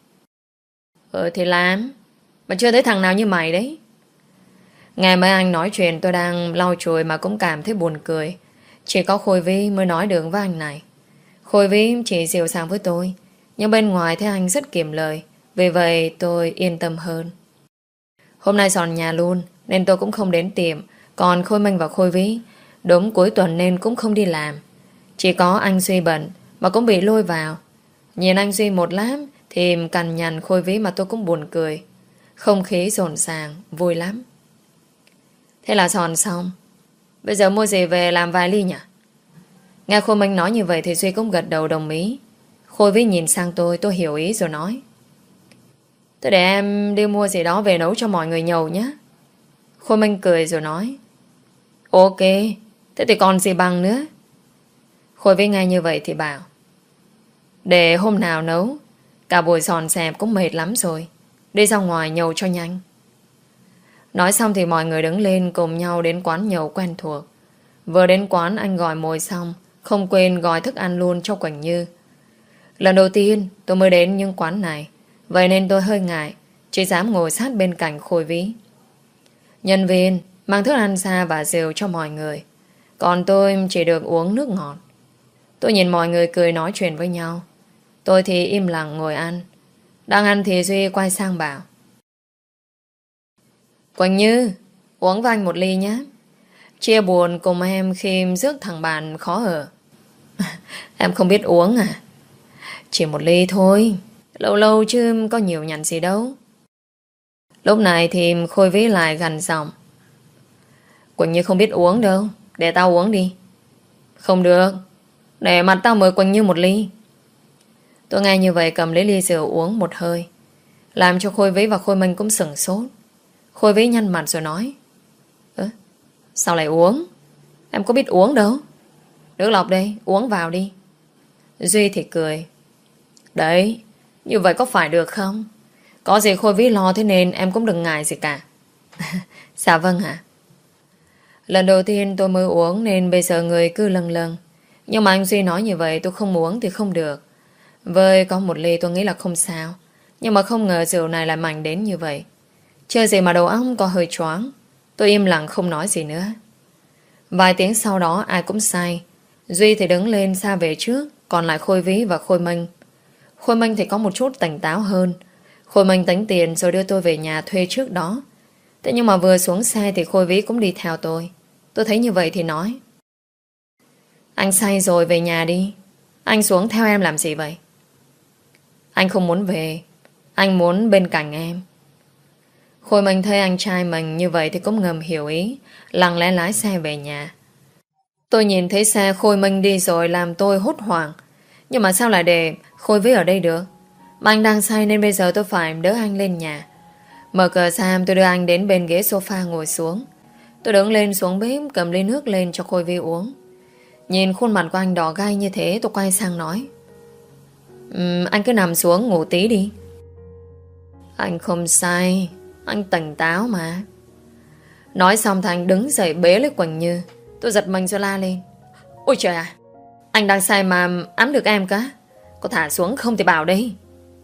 Ừ thì làm. Mà chưa thấy thằng nào như mày đấy. Nghe mấy anh nói chuyện tôi đang lau chùi mà cũng cảm thấy buồn cười. Chỉ có Khôi Vĩ mới nói được với anh này. Khôi Vĩ chỉ dịu dàng với tôi. Nhưng bên ngoài thấy anh rất kiệm lời. Vì vậy tôi yên tâm hơn. Hôm nay dọn nhà luôn nên tôi cũng không đến tiệm. Còn Khôi Minh và Khôi Vĩ đúng cuối tuần nên cũng không đi làm. Chỉ có anh Duy bận mà cũng bị lôi vào. Nhìn anh Duy một lát thì cằn nhằn Khôi Vĩ mà tôi cũng buồn cười. Không khí rộn ràng, vui lắm. Thế là soạn xong. Bây giờ mua gì về làm vài ly nhỉ? Nghe Khôi Minh nói như vậy thì Duy cũng gật đầu đồng ý. Khôi Vĩ nhìn sang tôi, tôi hiểu ý rồi nói. Thế để em đi mua gì đó về nấu cho mọi người nhậu nhé. Khôi Minh cười rồi nói. Ok, thế thì còn gì bằng nữa. Khôi Vĩ nghe như vậy thì bảo. Để hôm nào nấu. Cả buổi dọn dẹp cũng mệt lắm rồi. Đi ra ngoài nhậu cho nhanh. Nói xong thì mọi người đứng lên cùng nhau đến quán nhậu quen thuộc. Vừa đến quán anh gọi mồi xong, không quên gọi thức ăn luôn cho Quỳnh Như. Lần đầu tiên tôi mới đến những quán này, vậy nên tôi hơi ngại, chỉ dám ngồi sát bên cạnh Khôi Vĩ. Nhân viên mang thức ăn ra và rượu cho mọi người, còn tôi chỉ được uống nước ngọt. Tôi nhìn mọi người cười nói chuyện với nhau. Tôi thì im lặng ngồi ăn. Đang ăn thì Duy quay sang bảo. Quỳnh Như, uống với anh một ly nhé. Chia buồn cùng em khi rước thằng bạn khó ở. Em không biết uống à? Chỉ một ly thôi. Lâu lâu chứ có nhiều nhằn gì đâu. Lúc này thì Khôi Vĩ lại gằn giọng. Quỳnh Như không biết uống đâu. Để tao uống đi. Không được. Để mặt tao mời Quỳnh Như một ly. Tôi nghe như vậy cầm lấy ly rượu uống một hơi, làm cho Khôi Vĩ và Khôi Minh cũng sửng sốt. Khôi Vĩ nhăn mặt rồi nói. Ơ, sao lại uống? Em có biết uống đâu. Nước lọc đây, uống vào đi. Duy thì cười. Đấy, như vậy có phải được không? Có gì Khôi Vĩ lo, thế nên em cũng đừng ngại gì cả. Dạ vâng ạ. Lần đầu tiên tôi mới uống nên bây giờ người cứ lâng lâng. Nhưng mà anh Duy nói như vậy tôi không uống thì không được. Với có một ly tôi nghĩ là không sao. Nhưng mà không ngờ rượu này lại mạnh đến như vậy. Chơi gì mà đầu óc có hơi choáng. Tôi im lặng không nói gì nữa. Vài tiếng sau đó ai cũng say. Duy thì đứng lên xa về trước, còn lại Khôi Vĩ và Khôi Minh. Khôi Minh thì có một chút tỉnh táo hơn. Khôi Minh tính tiền rồi đưa tôi về nhà thuê trước đó. Thế nhưng mà vừa xuống xe thì Khôi Vĩ cũng đi theo tôi. Tôi thấy như vậy thì nói. Anh say rồi về nhà đi. Anh xuống theo em làm gì vậy? Anh không muốn về. Anh muốn bên cạnh em. Khôi Minh thấy anh trai mình như vậy thì cũng ngầm hiểu ý, lặng lẽ lái xe về nhà. Tôi nhìn thấy xe Khôi Minh đi rồi làm tôi hốt hoảng. Nhưng mà sao lại để Khôi Vĩ ở đây được? Mà anh đang say nên bây giờ tôi phải đỡ anh lên nhà. Mở cửa xem tôi đưa anh đến bên ghế sofa ngồi xuống. Tôi đứng lên xuống bếp cầm ly nước lên cho Khôi Vĩ uống. Nhìn khuôn mặt của anh đỏ gai như thế tôi quay sang nói. Um, anh cứ nằm xuống ngủ tí đi. Anh không say. Anh tỉnh táo mà. Nói xong thì anh đứng dậy bế lấy Quỳnh Như. Tôi giật mình rồi la lên. Ôi trời à, anh đang say mà ẵm được em cả. Có thả xuống không thì bảo đi.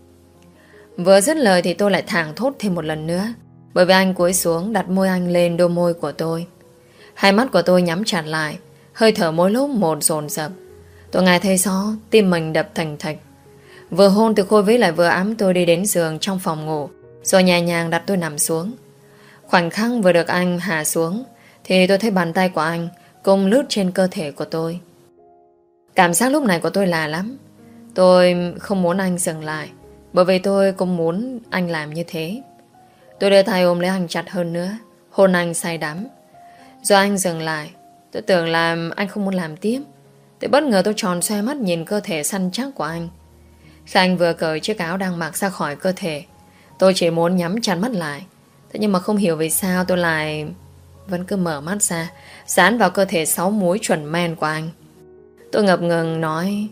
Vừa dứt lời thì tôi lại thảng thốt thêm một lần nữa. Bởi vì anh cúi xuống đặt môi anh lên đôi môi của tôi. Hai mắt của tôi nhắm chặt lại. Hơi thở mỗi lúc một dồn dập. Tôi nghe thấy gió, tim mình đập thình thịch. Vừa hôn thì Khôi Vĩ lại vừa ẵm tôi đi đến giường trong phòng ngủ, rồi nhẹ nhàng đặt tôi nằm xuống. Khoảnh khắc vừa được anh hạ xuống thì tôi thấy bàn tay của anh cùng lướt trên cơ thể của tôi. Cảm giác lúc này của tôi lạ lắm. Tôi không muốn anh dừng lại, bởi vì tôi cũng muốn anh làm như thế. Tôi đưa tay ôm lấy anh chặt hơn nữa, hôn anh say đắm. Rồi anh dừng lại. Tôi tưởng là anh không muốn làm tiếp. Thì bất ngờ tôi tròn xoay mắt nhìn cơ thể săn chắc của anh. Khi anh vừa cởi chiếc áo đang mặc ra khỏi cơ thể, tôi chỉ muốn nhắm chặt mắt lại. Thế nhưng mà không hiểu vì sao tôi lại vẫn cứ mở mắt ra, dán vào cơ thể sáu múi chuẩn men của anh. Tôi ngập ngừng nói.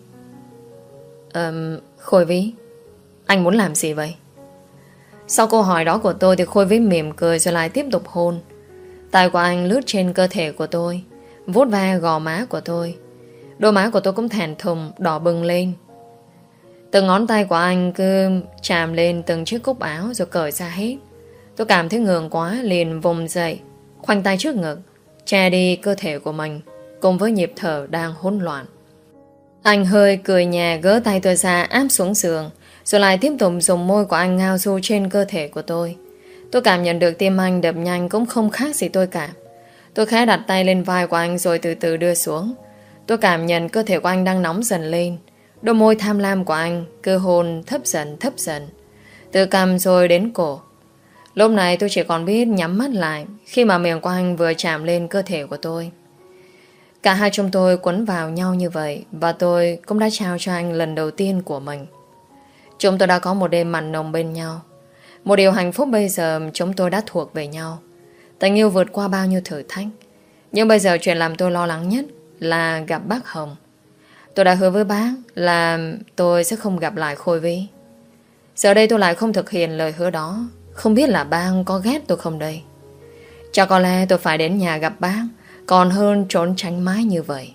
um, Khôi Vĩ, anh muốn làm gì vậy? Sau câu hỏi đó của tôi thì Khôi Vĩ mỉm cười rồi lại tiếp tục hôn. Tay của anh lướt trên cơ thể của tôi, vuốt ve gò má của tôi. Đôi má của tôi cũng thẹn thùng, đỏ bừng lên. Từng ngón tay của anh cứ chạm lên từng chiếc cúc áo rồi cởi ra hết. Tôi cảm thấy ngượng quá, liền vùng dậy, khoanh tay trước ngực, che đi cơ thể của mình, cùng với nhịp thở đang hỗn loạn. Anh hơi cười nhẹ gỡ tay tôi ra áp xuống giường, rồi lại tiếp tục dùng môi của anh ngao du trên cơ thể của tôi. Tôi cảm nhận được tim anh đập nhanh cũng không khác gì tôi cả. Tôi khẽ đặt tay lên vai của anh rồi từ từ đưa xuống. Tôi cảm nhận cơ thể của anh đang nóng dần lên. Đôi môi tham lam của anh cứ hôn thấp dần thấp dần, từ cằm rồi đến cổ. Lúc này tôi chỉ còn biết nhắm mắt lại khi mà miệng của anh vừa chạm lên cơ thể của tôi. Cả hai chúng tôi quấn vào nhau như vậy, và tôi cũng đã trao cho anh lần đầu tiên của mình. Chúng tôi đã có một đêm mặn nồng bên nhau. Một điều hạnh phúc bây giờ chúng tôi đã thuộc về nhau. Tình yêu vượt qua bao nhiêu thử thách. Nhưng bây giờ chuyện làm tôi lo lắng nhất là gặp bác Hồng. Tôi đã hứa với bác là tôi sẽ không gặp lại Khôi Vy. Giờ đây tôi lại không thực hiện lời hứa đó. Không biết là bác có ghét tôi không đây. Chắc có lẽ tôi phải đến nhà gặp bác, còn hơn trốn tránh mãi như vậy.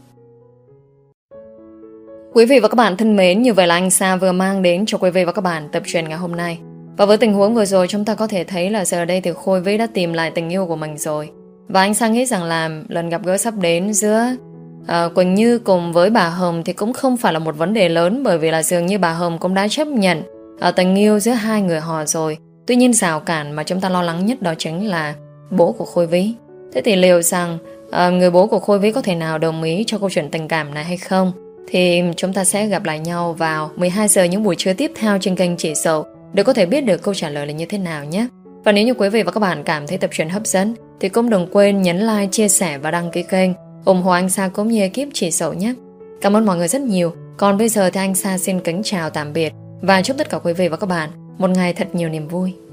Quý vị và các bạn thân mến, như vậy là anh Sa vừa mang đến cho quý vị và các bạn tập truyện ngày hôm nay. Và với tình huống vừa rồi, chúng ta có thể thấy là giờ đây thì Khôi Vy đã tìm lại tình yêu của mình rồi. Và anh Sa nghĩ rằng là lần gặp gỡ sắp đến giữa uh, Quỳnh Như cùng với bà Hồng thì cũng không phải là một vấn đề lớn, bởi vì là dường như bà Hồng cũng đã chấp nhận uh, tình yêu giữa hai người họ rồi. Tuy nhiên rào cản mà chúng ta lo lắng nhất đó chính là bố của Khôi Vy. Thế thì liệu rằng uh, người bố của Khôi Vy có thể nào đồng ý cho câu chuyện tình cảm này hay không? Thì chúng ta sẽ gặp lại nhau vào mười hai giờ những buổi trưa tiếp theo trên kênh Chị Dậu để có thể biết được câu trả lời là như thế nào nhé. Và nếu như quý vị và các bạn cảm thấy tập truyện hấp dẫn thì cũng đừng quên nhấn like, chia sẻ và đăng ký kênh, ủng hộ anh Sa cũng như ekip Chị Dậu nhé. Cảm ơn mọi người rất nhiều. Còn bây giờ thì anh Sa xin kính chào tạm biệt và chúc tất cả quý vị và các bạn một ngày thật nhiều niềm vui.